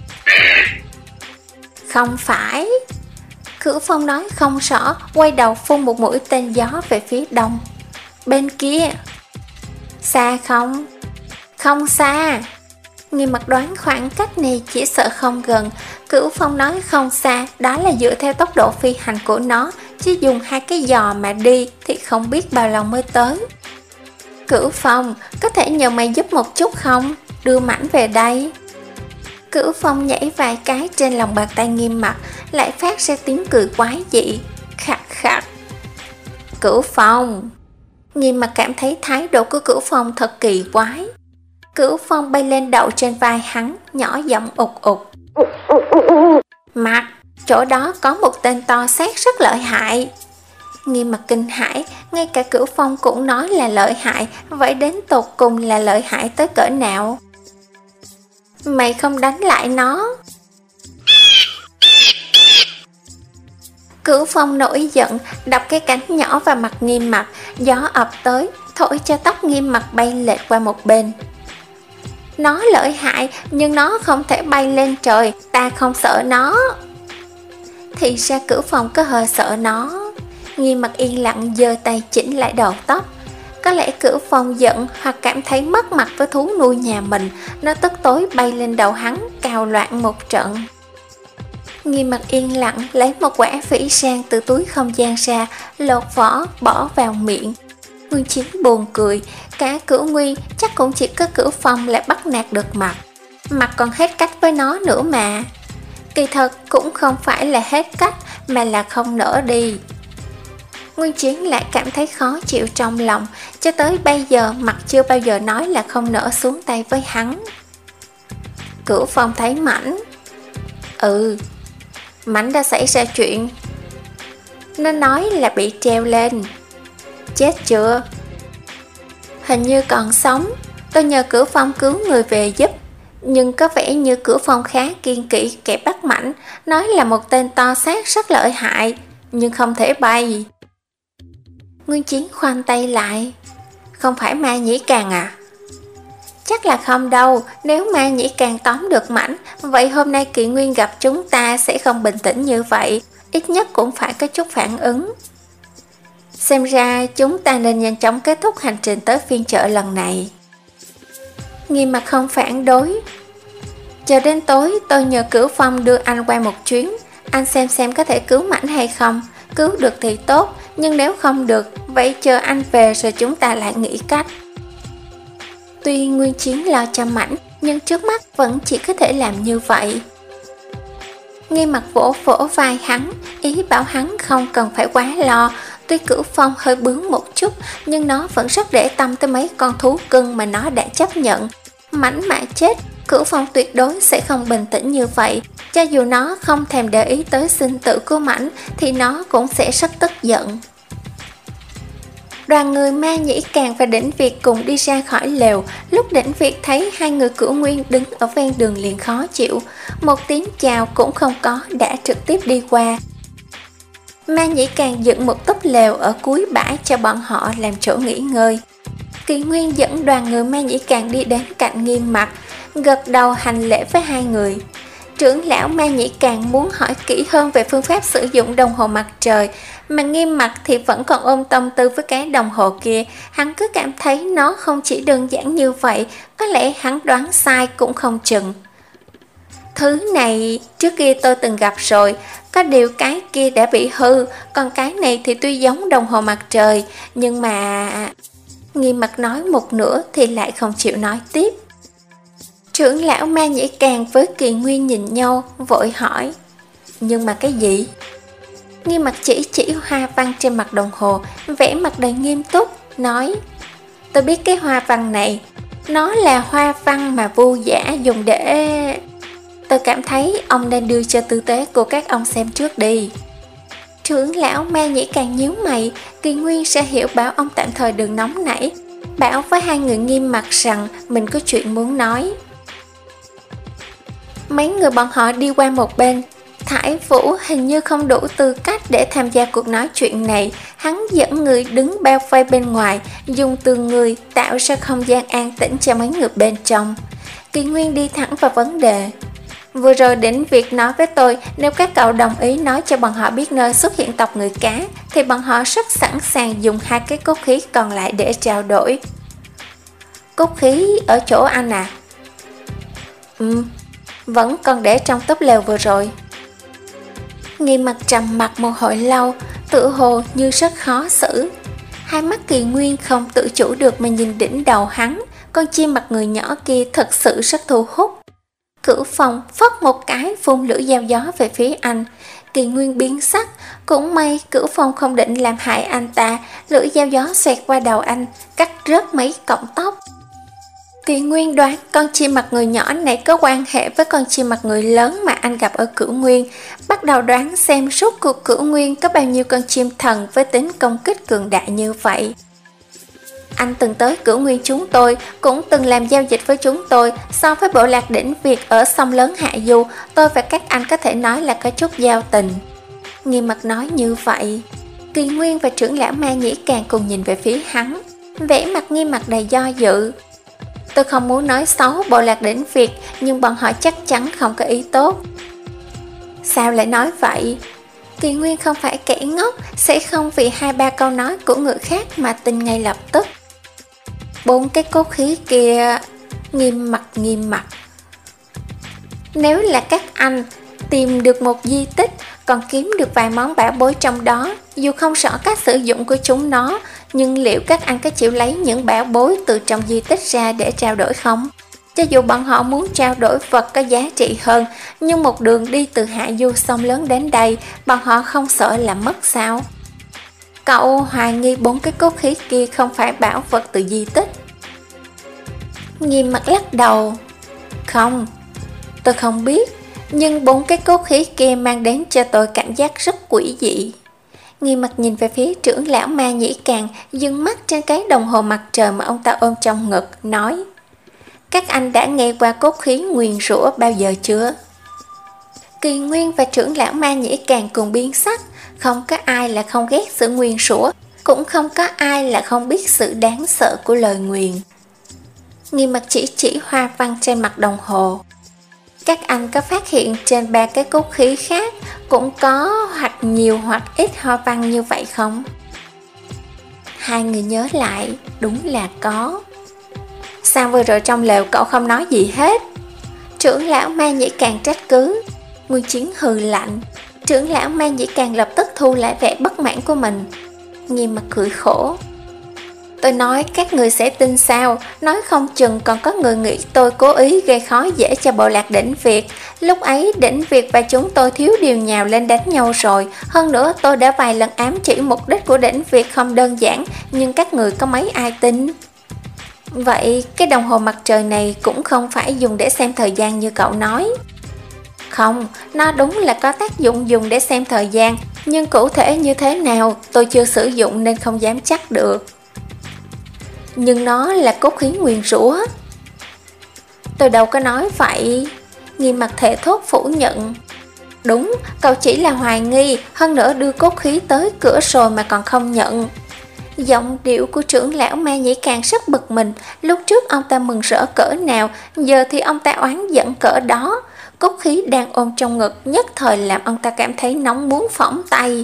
Không phải. Cửu Phong nói không rõ, quay đầu phun một mũi tên gió về phía đông. Bên kia. Xa không? Không xa. Nghiêm Mặt đoán khoảng cách này chỉ sợ không gần. Cửu Phong nói không xa, đó là dựa theo tốc độ phi hành của nó, chứ dùng hai cái giò mà đi thì không biết bao lâu mới tới. Cửu Phong, có thể nhờ mày giúp một chút không? Đưa Mảnh về đây. Cửu Phong nhảy vài cái trên lòng bàn tay Nghiêm Mặt, lại phát ra tiếng cười quái dị. Khạc khạc. Cửu Phong. Nghiêm Mặt cảm thấy thái độ của Cửu Phong thật kỳ quái. Cửu Phong bay lên đậu trên vai hắn, nhỏ giọng ụt ụt. Mặt, chỗ đó có một tên to xác rất lợi hại. Nghiêm Mặt kinh hãi, ngay cả Cửu Phong cũng nói là lợi hại, vậy đến tột cùng là lợi hại tới cỡ nào? Mày không đánh lại nó? Cửu Phong nổi giận, đập cái cánh nhỏ vào mặt Nghiêm Mặt, gió ập tới, thổi cho tóc Nghiêm Mặt bay lệch qua một bên. Nó lợi hại, nhưng nó không thể bay lên trời, ta không sợ nó. Thì ra Cửu Phong có hơi sợ nó. Nghiêm Mặt yên lặng giơ tay chỉnh lại đầu tóc. Có lẽ Cửu Phong giận hoặc cảm thấy mất mặt với thú nuôi nhà mình, nó tức tối bay lên đầu hắn, cào loạn một trận. Nghiêm Mặt yên lặng lấy một quả phỉ sang từ túi không gian ra, lột vỏ bỏ vào miệng. Nguyên Chiến buồn cười, cả Cửu Nguy chắc cũng chỉ có Cửu Phong lại bắt nạt được Mặt. Mặt còn hết cách với nó nữa mà. Kỳ thật cũng không phải là hết cách, mà là không nỡ đi. Nguyên Chiến lại cảm thấy khó chịu trong lòng, cho tới bây giờ Mặt chưa bao giờ nói là không nỡ xuống tay với hắn. Cửu Phong thấy Mảnh. Ừ, Mảnh đã xảy ra chuyện. Nó nói là bị treo lên. Chết chưa? Hình như còn sống. Tôi nhờ Cửu Phong cứu người về giúp, nhưng có vẻ như Cửu Phong khá kiên kỵ kẻ bắt Mảnh, nói là một tên to xác rất lợi hại, nhưng không thể bay. Nguyên Chiến khoanh tay lại. Không phải Ma Nhĩ Càng à? Chắc là không đâu. Nếu Ma Nhĩ Càng tóm được Mảnh, vậy hôm nay Kỵ Nguyên gặp chúng ta sẽ không bình tĩnh như vậy, ít nhất cũng phải có chút phản ứng. Xem ra chúng ta nên nhanh chóng kết thúc hành trình tới phiên chợ lần này. Nghiêm Mặt không phản đối. Chờ đến tối tôi nhờ Cửu Phong đưa anh qua một chuyến, anh xem xem có thể cứu Mảnh hay không. Cứu được thì tốt, nhưng nếu không được, vậy chờ anh về rồi chúng ta lại nghĩ cách. Tuy Nguyên Chiến lo cho Mảnh, nhưng trước mắt vẫn chỉ có thể làm như vậy. Nghiêm Mặt vỗ vỗ vai hắn, ý bảo hắn không cần phải quá lo. Tuy Cửu Phong hơi bướng một chút, nhưng nó vẫn rất để tâm tới mấy con thú cưng mà nó đã chấp nhận. Mảnh mà chết, Cửu Phong tuyệt đối sẽ không bình tĩnh như vậy. Cho dù nó không thèm để ý tới sinh tử của Mảnh, thì nó cũng sẽ rất tức giận. Đoàn người Ma Nhĩ Càng và Đỉnh Việt cùng đi ra khỏi lều. Lúc Đỉnh Việt thấy hai người Cửu Nguyên đứng ở ven đường liền khó chịu, một tiếng chào cũng không có, đã trực tiếp đi qua. Ma Nhĩ Càng dựng một túp lều ở cuối bãi cho bọn họ làm chỗ nghỉ ngơi. Kỵ Nguyên dẫn đoàn người Ma Nhĩ Càng đi đến cạnh Nghiêm Mặt, gật đầu hành lễ với hai người. Trưởng lão Ma Nhĩ Càng muốn hỏi kỹ hơn về phương pháp sử dụng đồng hồ mặt trời, mà Nghiêm Mặt thì vẫn còn ôm tâm tư với cái đồng hồ kia. Hắn cứ cảm thấy nó không chỉ đơn giản như vậy, có lẽ hắn đoán sai cũng không chừng. Thứ này trước kia tôi từng gặp rồi, có điều cái kia đã bị hư, còn cái này thì tuy giống đồng hồ mặt trời, nhưng mà... Nghiêm Mặt nói một nửa thì lại không chịu nói tiếp. Trưởng lão Ma Nhĩ Càng với Kỳ Nguyên nhìn nhau, vội hỏi. Nhưng mà cái gì? Nghiêm Mặt chỉ chỉ hoa văn trên mặt đồng hồ, vẽ mặt đầy nghiêm túc, nói. tôi biết cái hoa văn này. Nó là hoa văn mà Vu giả dùng để... Tôi cảm thấy ông nên đưa cho tư tế của các ông xem trước đi. Trưởng lão Ma Nhĩ càng nhíu mày. Kỳ Nguyên sẽ hiểu bảo ông tạm thời đừng nóng nảy, bảo với hai người nghiêm mặt rằng mình có chuyện muốn nói. Mấy người bọn họ đi qua một bên. Thải Vũ hình như không đủ tư cách để tham gia cuộc nói chuyện này. Hắn dẫn người đứng bao vây bên ngoài, dùng từng người tạo ra không gian an tĩnh cho mấy người bên trong. Kỳ Nguyên đi thẳng vào vấn đề. Vừa rồi Đỉnh Việt nói với tôi, nếu các cậu đồng ý nói cho bọn họ biết nơi xuất hiện tộc người cá, thì bọn họ rất sẵn sàng dùng hai cái cốt khí còn lại để trao đổi. Cốt khí ở chỗ anh à? Ừ, vẫn còn để trong túp lều vừa rồi. Nghi Mặt trầm mặt một hồi lâu, tự hồ như rất khó xử. Hai mắt Kỳ Nguyên không tự chủ được mà nhìn đỉnh đầu hắn. Con chim mặt người nhỏ kia thật sự rất thu hút. Cửu Phong phất một cái phun lửa dao gió về phía anh. Kỳ Nguyên biến sắc. Cũng may Cửu Phong không định làm hại anh ta. Lửa dao gió xoẹt qua đầu anh, cắt rớt mấy cọng tóc. Kỳ Nguyên đoán con chim mặt người nhỏ này có quan hệ với con chim mặt người lớn mà anh gặp ở Cửu Nguyên. Bắt đầu đoán xem rốt cuộc Cửu Nguyên có bao nhiêu con chim thần với tính công kích cường đại như vậy. Anh từng tới Cửu Nguyên chúng tôi, cũng từng làm giao dịch với chúng tôi. So với bộ lạc Đỉnh Việt ở sông lớn Hạ Du, tôi và các anh có thể nói là có chút giao tình. Nghiêm Mặt nói như vậy. Kỳ Nguyên và trưởng lão Ma Nhĩ càng cùng nhìn về phía hắn. Vẻ mặt Nghiêm Mặt đầy do dự. Tôi không muốn nói xấu bộ lạc Đỉnh Việt, nhưng bọn họ chắc chắn không có ý tốt. Sao lại nói vậy? Kỳ Nguyên không phải kẻ ngốc, sẽ không vì hai ba câu nói của người khác mà tin ngay lập tức. Bốn cái cốt khí kia... Nghiêm Mặt nghiêm mặt. Nếu là các anh tìm được một di tích, còn kiếm được vài món bảo bối trong đó, dù không rõ cách sử dụng của chúng nó, nhưng liệu các anh có chịu lấy những bảo bối từ trong di tích ra để trao đổi không? Cho dù bọn họ muốn trao đổi vật có giá trị hơn, nhưng một đường đi từ Hạ Du sông lớn đến đây, bọn họ không sợ làm mất sao? Cậu hoài nghi bốn cái cốt khí kia không phải bảo vật từ di tích. Nghiêm Mặt lắc đầu. Không, tôi không biết, nhưng bốn cái cốt khí kia mang đến cho tôi cảm giác rất quỷ dị. Nghiêm Mặt nhìn về phía trưởng lão Ma Nhĩ Càng, dừng mắt trên cái đồng hồ mặt trời mà ông ta ôm trong ngực, nói: Các anh đã nghe qua cốt khí nguyền rủa bao giờ chưa? Kỳ Nguyên và trưởng lão Ma Nhĩ Càng cùng biến sắc. Không có ai là không ghét sự nguyền rủa, cũng không có ai là không biết sự đáng sợ của lời nguyền. Nghiêm Mặt chỉ chỉ hoa văn trên mặt đồng hồ. Các anh có phát hiện trên ba cái cốt khí khác cũng có hoặc nhiều hoặc ít hoa văn như vậy không? Hai người nhớ lại, đúng là có. Sao vừa rồi trong lều cậu không nói gì hết? Trưởng lão Ma Nhĩ Càng trách cứ. Nguyên Chiến hừ lạnh. Trưởng lão Ma Nhĩ Càng lập tức thu lại vẻ bất mãn của mình. Nghiêm Mặt cười khổ. Tôi nói các người sẽ tin sao? Nói không chừng còn có người nghĩ tôi cố ý gây khó dễ cho bộ lạc Đỉnh Việt. Lúc ấy Đỉnh Việt và chúng tôi thiếu điều nhào lên đánh nhau rồi. Hơn nữa tôi đã vài lần ám chỉ mục đích của Đỉnh Việt không đơn giản, nhưng các người có mấy ai tin? Vậy cái đồng hồ mặt trời này cũng không phải dùng để xem thời gian như cậu nói. Không, nó đúng là có tác dụng dùng để xem thời gian, nhưng cụ thể như thế nào tôi chưa sử dụng nên không dám chắc được. Nhưng nó là cốt khí nguyền rủa. Tôi đâu có nói vậy. Nghiêm Mặt thể thốt phủ nhận. Đúng, cậu chỉ là hoài nghi, hơn nữa đưa cốt khí tới cửa rồi mà còn không nhận. Giọng điệu của trưởng lão Ma Nhĩ Càng rất bực mình. Lúc trước ông ta mừng rỡ cỡ nào, giờ thì ông ta oán giận cỡ đó. Cốt khí đang ôm trong ngực nhất thời làm ông ta cảm thấy nóng muốn phỏng tay.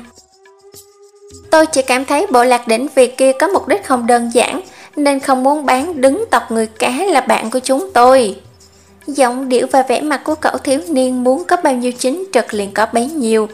Tôi chỉ cảm thấy bộ lạc Đỉnh Việt kia có mục đích không đơn giản, nên không muốn bán đứng tộc người cá là bạn của chúng tôi. Giọng điệu và vẻ mặt của cậu thiếu niên muốn có bao nhiêu chính trực liền có bấy nhiêu.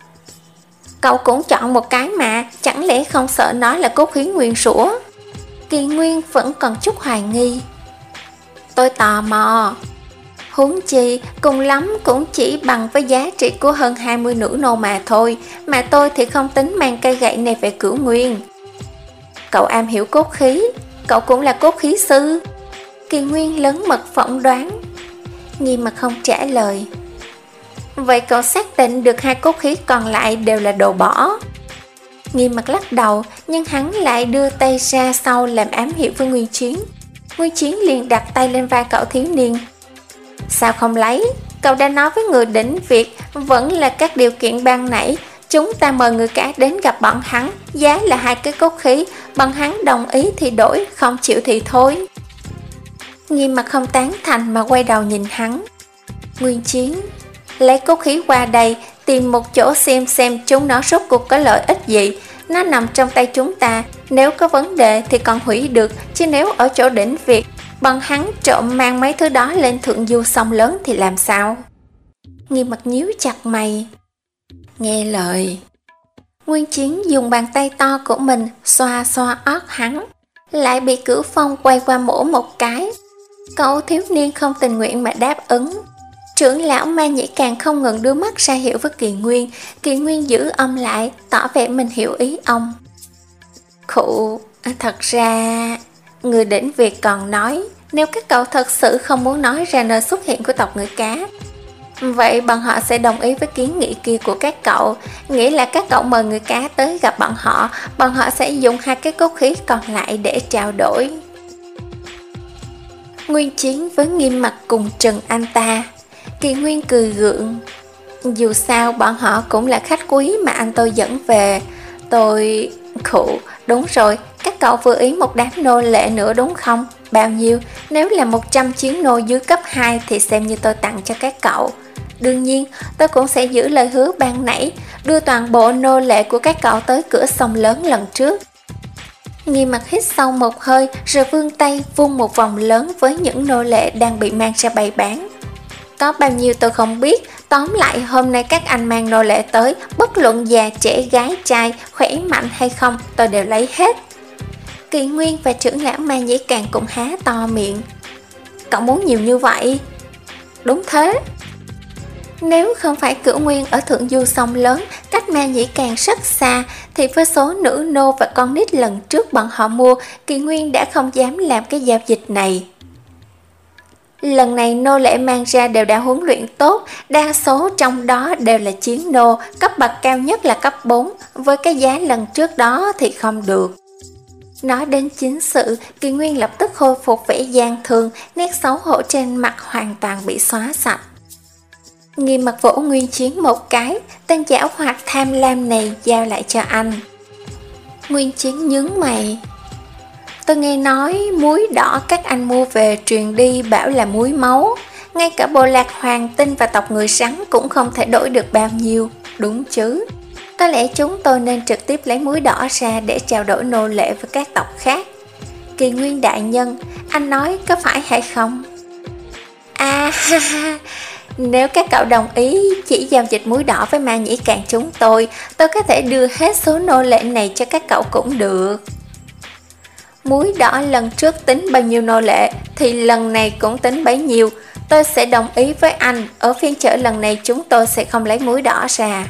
Cậu cũng chọn một cái mà, chẳng lẽ không sợ nó là cốt khí nguyền rủa? Kỳ Nguyên vẫn còn chút hoài nghi. Tôi tò mò. Huống chi, cùng lắm cũng chỉ bằng với giá trị của hơn hai mươi nữ nô mà thôi, mà tôi thì không tính mang cây gậy này về Cửu Nguyên. Cậu am hiểu cốt khí. cậu cũng là cốt khí sư? Kỳ Nguyên lớn mật phỏng đoán. Nghiêm Mặt không trả lời. Vậy cậu xác định được hai cốt khí còn lại đều là đồ bỏ? Nghiêm Mặt lắc đầu, nhưng hắn lại đưa tay ra sau làm ám hiệu với Nguyên Chiến. Nguyên Chiến liền đặt tay lên vai cậu thiếu niên. Sao không lấy? Cậu đã nói với người đỉnh Việt, vẫn là các điều kiện ban nãy. Chúng ta mời người cả đến gặp bọn hắn, giá là hai cái cốt khí, bọn hắn đồng ý thì đổi, không chịu thì thôi. Nghiêm Mặt không tán thành mà quay đầu nhìn hắn. Nguyên Chiến, lấy cốt khí qua đây, tìm một chỗ xem xem chúng nó rốt cuộc có lợi ích gì. Nó nằm trong tay chúng ta, nếu có vấn đề thì còn hủy được, chứ nếu ở chỗ đỉnh Việt, bọn hắn trộm mang mấy thứ đó lên thượng du sông lớn thì làm sao? Nghiêm Mặt nhíu chặt mày. Nghe lời. Nguyên Chiến dùng bàn tay to của mình xoa xoa ót hắn, lại bị Cửu Phong quay qua mổ một cái. Cậu thiếu niên không tình nguyện mà đáp ứng. Trưởng lão Ma Nhĩ càng không ngừng đưa mắt ra hiệu với Kỳ Nguyên. Kỳ Nguyên giữ âm lại, tỏ vẻ mình hiểu ý ông. Khụ, thật ra người đỉnh Việt còn nói, nếu các cậu thật sự không muốn nói ra nơi xuất hiện của tộc người cá, vậy bọn họ sẽ đồng ý với kiến nghị kia của các cậu. Nghĩa là các cậu mời người cá tới gặp bọn họ, bọn họ sẽ dùng hai cái cốt khí còn lại để trao đổi. Nguyên Chiến với Nghiêm Mặt cùng trừng anh ta. Kỳ Nguyên cười gượng. Dù sao bọn họ cũng là khách quý mà anh tôi dẫn về. Tôi... Khụ, đúng rồi, các cậu vừa ý một đám nô lệ nữa đúng không? Bao nhiêu? Nếu là một trăm chiến nô dưới cấp hai thì xem như tôi tặng cho các cậu. Đương nhiên, tôi cũng sẽ giữ lời hứa ban nãy, đưa toàn bộ nô lệ của các cậu tới cửa sông lớn lần trước. Nghiêm Mặt hít sâu một hơi rồi vươn tay vung một vòng lớn với những nô lệ đang bị mang ra bày bán. Có bao nhiêu tôi không biết, tóm lại hôm nay các anh mang nô lệ tới, bất luận già trẻ gái trai, khỏe mạnh hay không, tôi đều lấy hết. Kỳ Nguyên và trưởng lão Ma Nhĩ Càng cũng há to miệng. Cậu muốn nhiều như vậy? Đúng thế. Nếu không phải Cửu Nguyên ở thượng du sông lớn, cách Ma Nhĩ Càng rất xa, thì với số nữ nô và con nít lần trước bọn họ mua, Kỳ Nguyên đã không dám làm cái giao dịch này. Lần này nô lệ mang ra đều đã huấn luyện tốt, đa số trong đó đều là chiến nô, cấp bậc cao nhất là cấp bốn, với cái giá lần trước đó thì không được. Nói đến chính sự, Kỳ Nguyên lập tức khôi phục vẻ gian thương, nét xấu hổ trên mặt hoàn toàn bị xóa sạch. Nghiêm Mặt vỗ Nguyên Chiến một cái, tên giảo hoạt tham lam này giao lại cho anh. Nguyên Chiến nhướng mày. Tôi nghe nói muối đỏ các anh mua về truyền đi bảo là muối máu. Ngay cả bộ lạc Hoàng Tinh và tộc người rắn cũng không thể đổi được bao nhiêu, đúng chứ? Có lẽ chúng tôi nên trực tiếp lấy muối đỏ ra để trao đổi nô lệ với các tộc khác. Kỳ Nguyên đại nhân, anh nói có phải hay không? À ha ha, nếu các cậu đồng ý chỉ giao dịch muối đỏ với Ma Nhĩ Càng chúng tôi, tôi có thể đưa hết số nô lệ này cho các cậu cũng được. Muối đỏ lần trước tính bao nhiêu nô lệ thì lần này cũng tính bấy nhiêu. Tôi sẽ đồng ý với anh, ở phiên chợ lần này chúng tôi sẽ không lấy muối đỏ ra.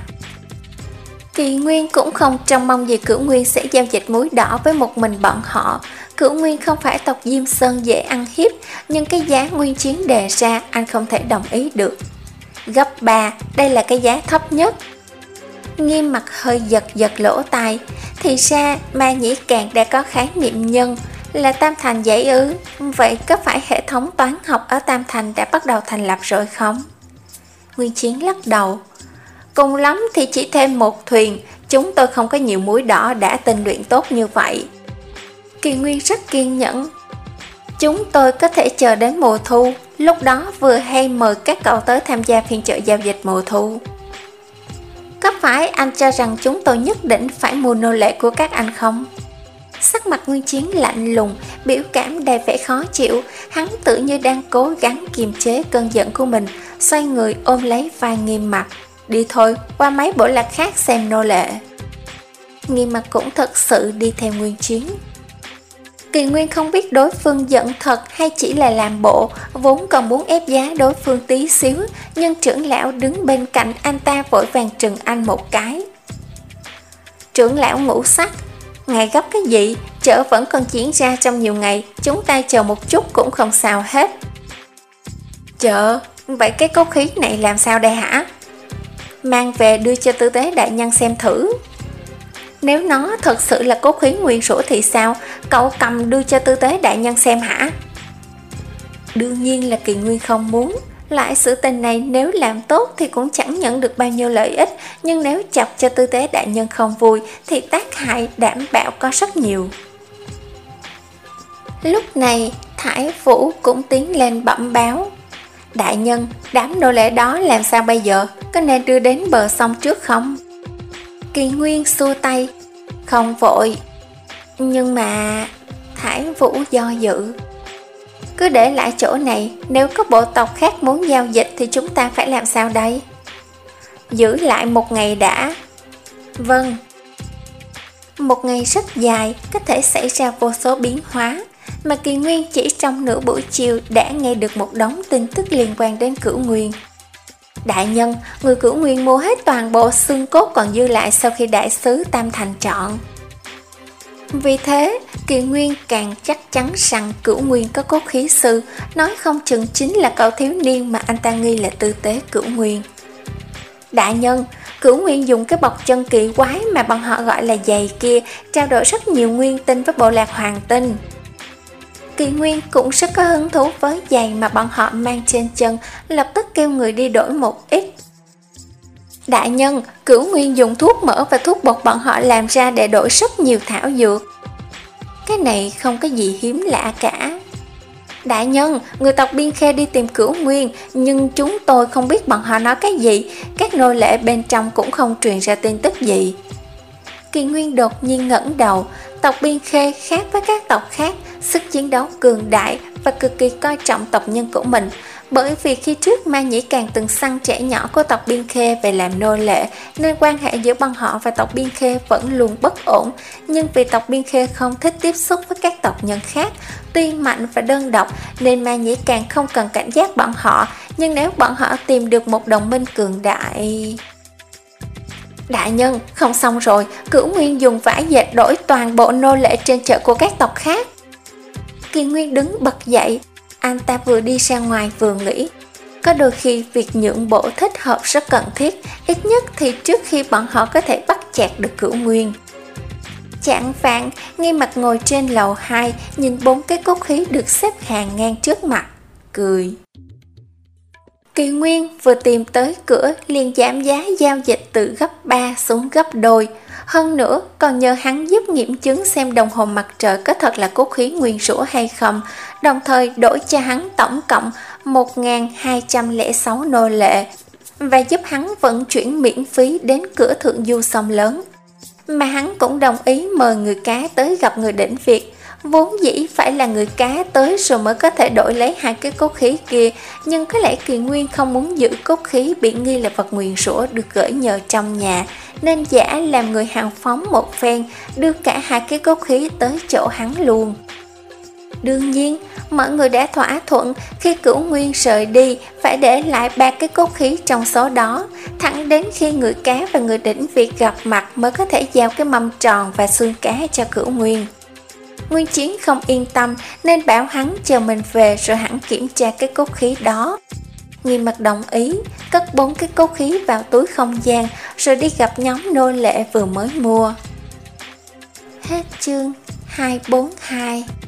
Kỳ Nguyên cũng không trông mong gì Cửu Nguyên sẽ giao dịch muối đỏ với một mình bọn họ. Cửu Nguyên không phải tộc Diêm Sơn dễ ăn hiếp, nhưng cái giá Nguyên Chiến đề ra anh không thể đồng ý được. Gấp ba, đây là cái giá thấp nhất. Nghiêm Mặt hơi giật giật lỗ tai. Thì ra Ma Nhĩ Càng đã có khái niệm nhân là tam thành giải ư? Vậy có phải hệ thống toán học ở tam thành đã bắt đầu thành lập rồi không? Nguyên Chiến lắc đầu. Cùng lắm thì chỉ thêm một thuyền, chúng tôi không có nhiều muối đỏ đã tinh luyện tốt như vậy. Kỳ Nguyên rất kiên nhẫn. Chúng tôi có thể chờ đến mùa thu, lúc đó vừa hay mời các cậu tới tham gia phiên chợ giao dịch mùa thu. Có phải anh cho rằng chúng tôi nhất định phải mua nô lệ của các anh không? Sắc mặt Nguyên Chiến lạnh lùng, biểu cảm đầy vẻ khó chịu. Hắn tự như đang cố gắng kiềm chế cơn giận của mình, xoay người ôm lấy vai Nghiêm Mặt. Đi thôi, qua mấy bộ lạc khác xem nô lệ. Nghiêm Mặt cũng thật sự đi theo Nguyên Chiến. Kỳ Nguyên không biết đối phương giận thật hay chỉ là làm bộ, vốn còn muốn ép giá đối phương tí xíu, nhưng trưởng lão đứng bên cạnh anh ta vội vàng trừng anh một cái. Trưởng lão Ngũ Sắc, Ngài gấp cái gì? Chợ vẫn còn diễn ra trong nhiều ngày, chúng ta chờ một chút cũng không sao hết. Chợ? Vậy cái cốt khí này làm sao đây hả? Mang về đưa cho tư tế đại nhân xem thử. Nếu nó thật sự là cốt khí nguyên rủa thì sao? Cậu cầm đưa cho tư tế đại nhân xem hả? Đương nhiên là Kỳ Nguyên không muốn. Lại sự tình này nếu làm tốt thì cũng chẳng nhận được bao nhiêu lợi ích, nhưng nếu chọc cho tư tế đại nhân không vui thì tác hại đảm bảo có rất nhiều. Lúc này Thải Vũ cũng tiến lên bẩm báo. Đại nhân, đám nô lệ đó làm sao bây giờ? Có nên đưa đến bờ sông trước không? Kỳ Nguyên xua tay. Không vội. Nhưng mà... Thải Vũ do dự. Cứ để lại chỗ này, nếu có bộ tộc khác muốn giao dịch thì chúng ta phải làm sao đây? Giữ lại một ngày đã. Vâng. Một ngày rất dài, có thể xảy ra vô số biến hóa, mà Kỳ Nguyên chỉ trong nửa buổi chiều đã nghe được một đống tin tức liên quan đến Cửu Nguyên. Đại nhân, người Cửu Nguyên mua hết toàn bộ xương cốt còn dư lại sau khi đại sứ Tam Thành chọn. Vì thế, Kỳ Nguyên càng chắc chắn rằng Cửu Nguyên có cốt khí sư, nói không chừng chính là cậu thiếu niên mà anh ta nghi là tư tế Cửu Nguyên. Đại nhân, Cửu Nguyên dùng cái bọc chân kỳ quái mà bọn họ gọi là giày kia, trao đổi rất nhiều nguyên tinh với bộ lạc hoàng tinh. Kỳ Nguyên cũng rất có hứng thú với giày mà bọn họ mang trên chân, lập tức kêu người đi đổi một ít. Đại nhân, Cửu Nguyên dùng thuốc mỡ và thuốc bột bọn họ làm ra để đổi rất nhiều thảo dược. Cái này không có gì hiếm lạ cả. Đại nhân, người tộc Biên Khê đi tìm Cửu Nguyên, nhưng chúng tôi không biết bọn họ nói cái gì, các nô lệ bên trong cũng không truyền ra tin tức gì. Kỳ Nguyên đột nhiên ngẩng đầu. Tộc Biên Khê khác với các tộc khác, sức chiến đấu cường đại và cực kỳ coi trọng tộc nhân của mình. Bởi vì khi trước Ma Nhĩ Càng từng săn trẻ nhỏ của tộc Biên Khê về làm nô lệ, nên quan hệ giữa bọn họ và tộc Biên Khê vẫn luôn bất ổn. Nhưng vì tộc Biên Khê không thích tiếp xúc với các tộc nhân khác, tuy mạnh và đơn độc, nên Ma Nhĩ Càng không cần cảnh giác bọn họ. Nhưng nếu bọn họ tìm được một đồng minh cường đại... Đại nhân, không xong rồi, Cửu Nguyên dùng vải dệt đổi toàn bộ nô lệ trên chợ của các tộc khác. Kỳ Nguyên đứng bật dậy. Anh ta vừa đi ra ngoài vừa nghĩ, có đôi khi việc nhượng bộ thích hợp rất cần thiết, ít nhất thì trước khi bọn họ có thể bắt chẹt được Cửu Nguyên. Chạng vạng, Nghi Mặt ngồi trên lầu hai, nhìn bốn cái cốt khí được xếp hàng ngang trước mặt, cười. Kỳ Nguyên vừa tìm tới cửa liền giảm giá giao dịch từ gấp ba xuống gấp đôi. Hơn nữa còn nhờ hắn giúp nghiệm chứng xem đồng hồ mặt trời có thật là cốt khí nguyên rủa hay không, đồng thời đổi cho hắn tổng cộng một nghìn hai trăm lẻ sáu nô lệ và giúp hắn vận chuyển miễn phí đến cửa thượng du sông lớn. Mà hắn cũng đồng ý mời người cá tới gặp người đỉnh Việt. Vốn dĩ phải là người cá tới rồi mới có thể đổi lấy hai cái cốt khí kia, nhưng có lẽ Kỳ Nguyên không muốn giữ cốt khí bị nghi là vật nguyền rủa được gửi nhờ trong nhà, nên giả làm người hào phóng một phen, đưa cả hai cái cốt khí tới chỗ hắn luôn. Đương nhiên, mọi người đã thỏa thuận khi Cửu Nguyên rời đi phải để lại ba cái cốt khí trong số đó, thẳng đến khi người cá và người đỉnh Việt gặp mặt mới có thể giao cái mâm tròn và xương cá cho Cửu Nguyên. Nguyên Chiến không yên tâm nên bảo hắn chờ mình về rồi hẳn kiểm tra cái cốt khí đó. Nghi Mặt đồng ý, cất bốn cái cốt khí vào túi không gian rồi đi gặp nhóm nô lệ vừa mới mua. Hết chương hai trăm bốn mươi hai.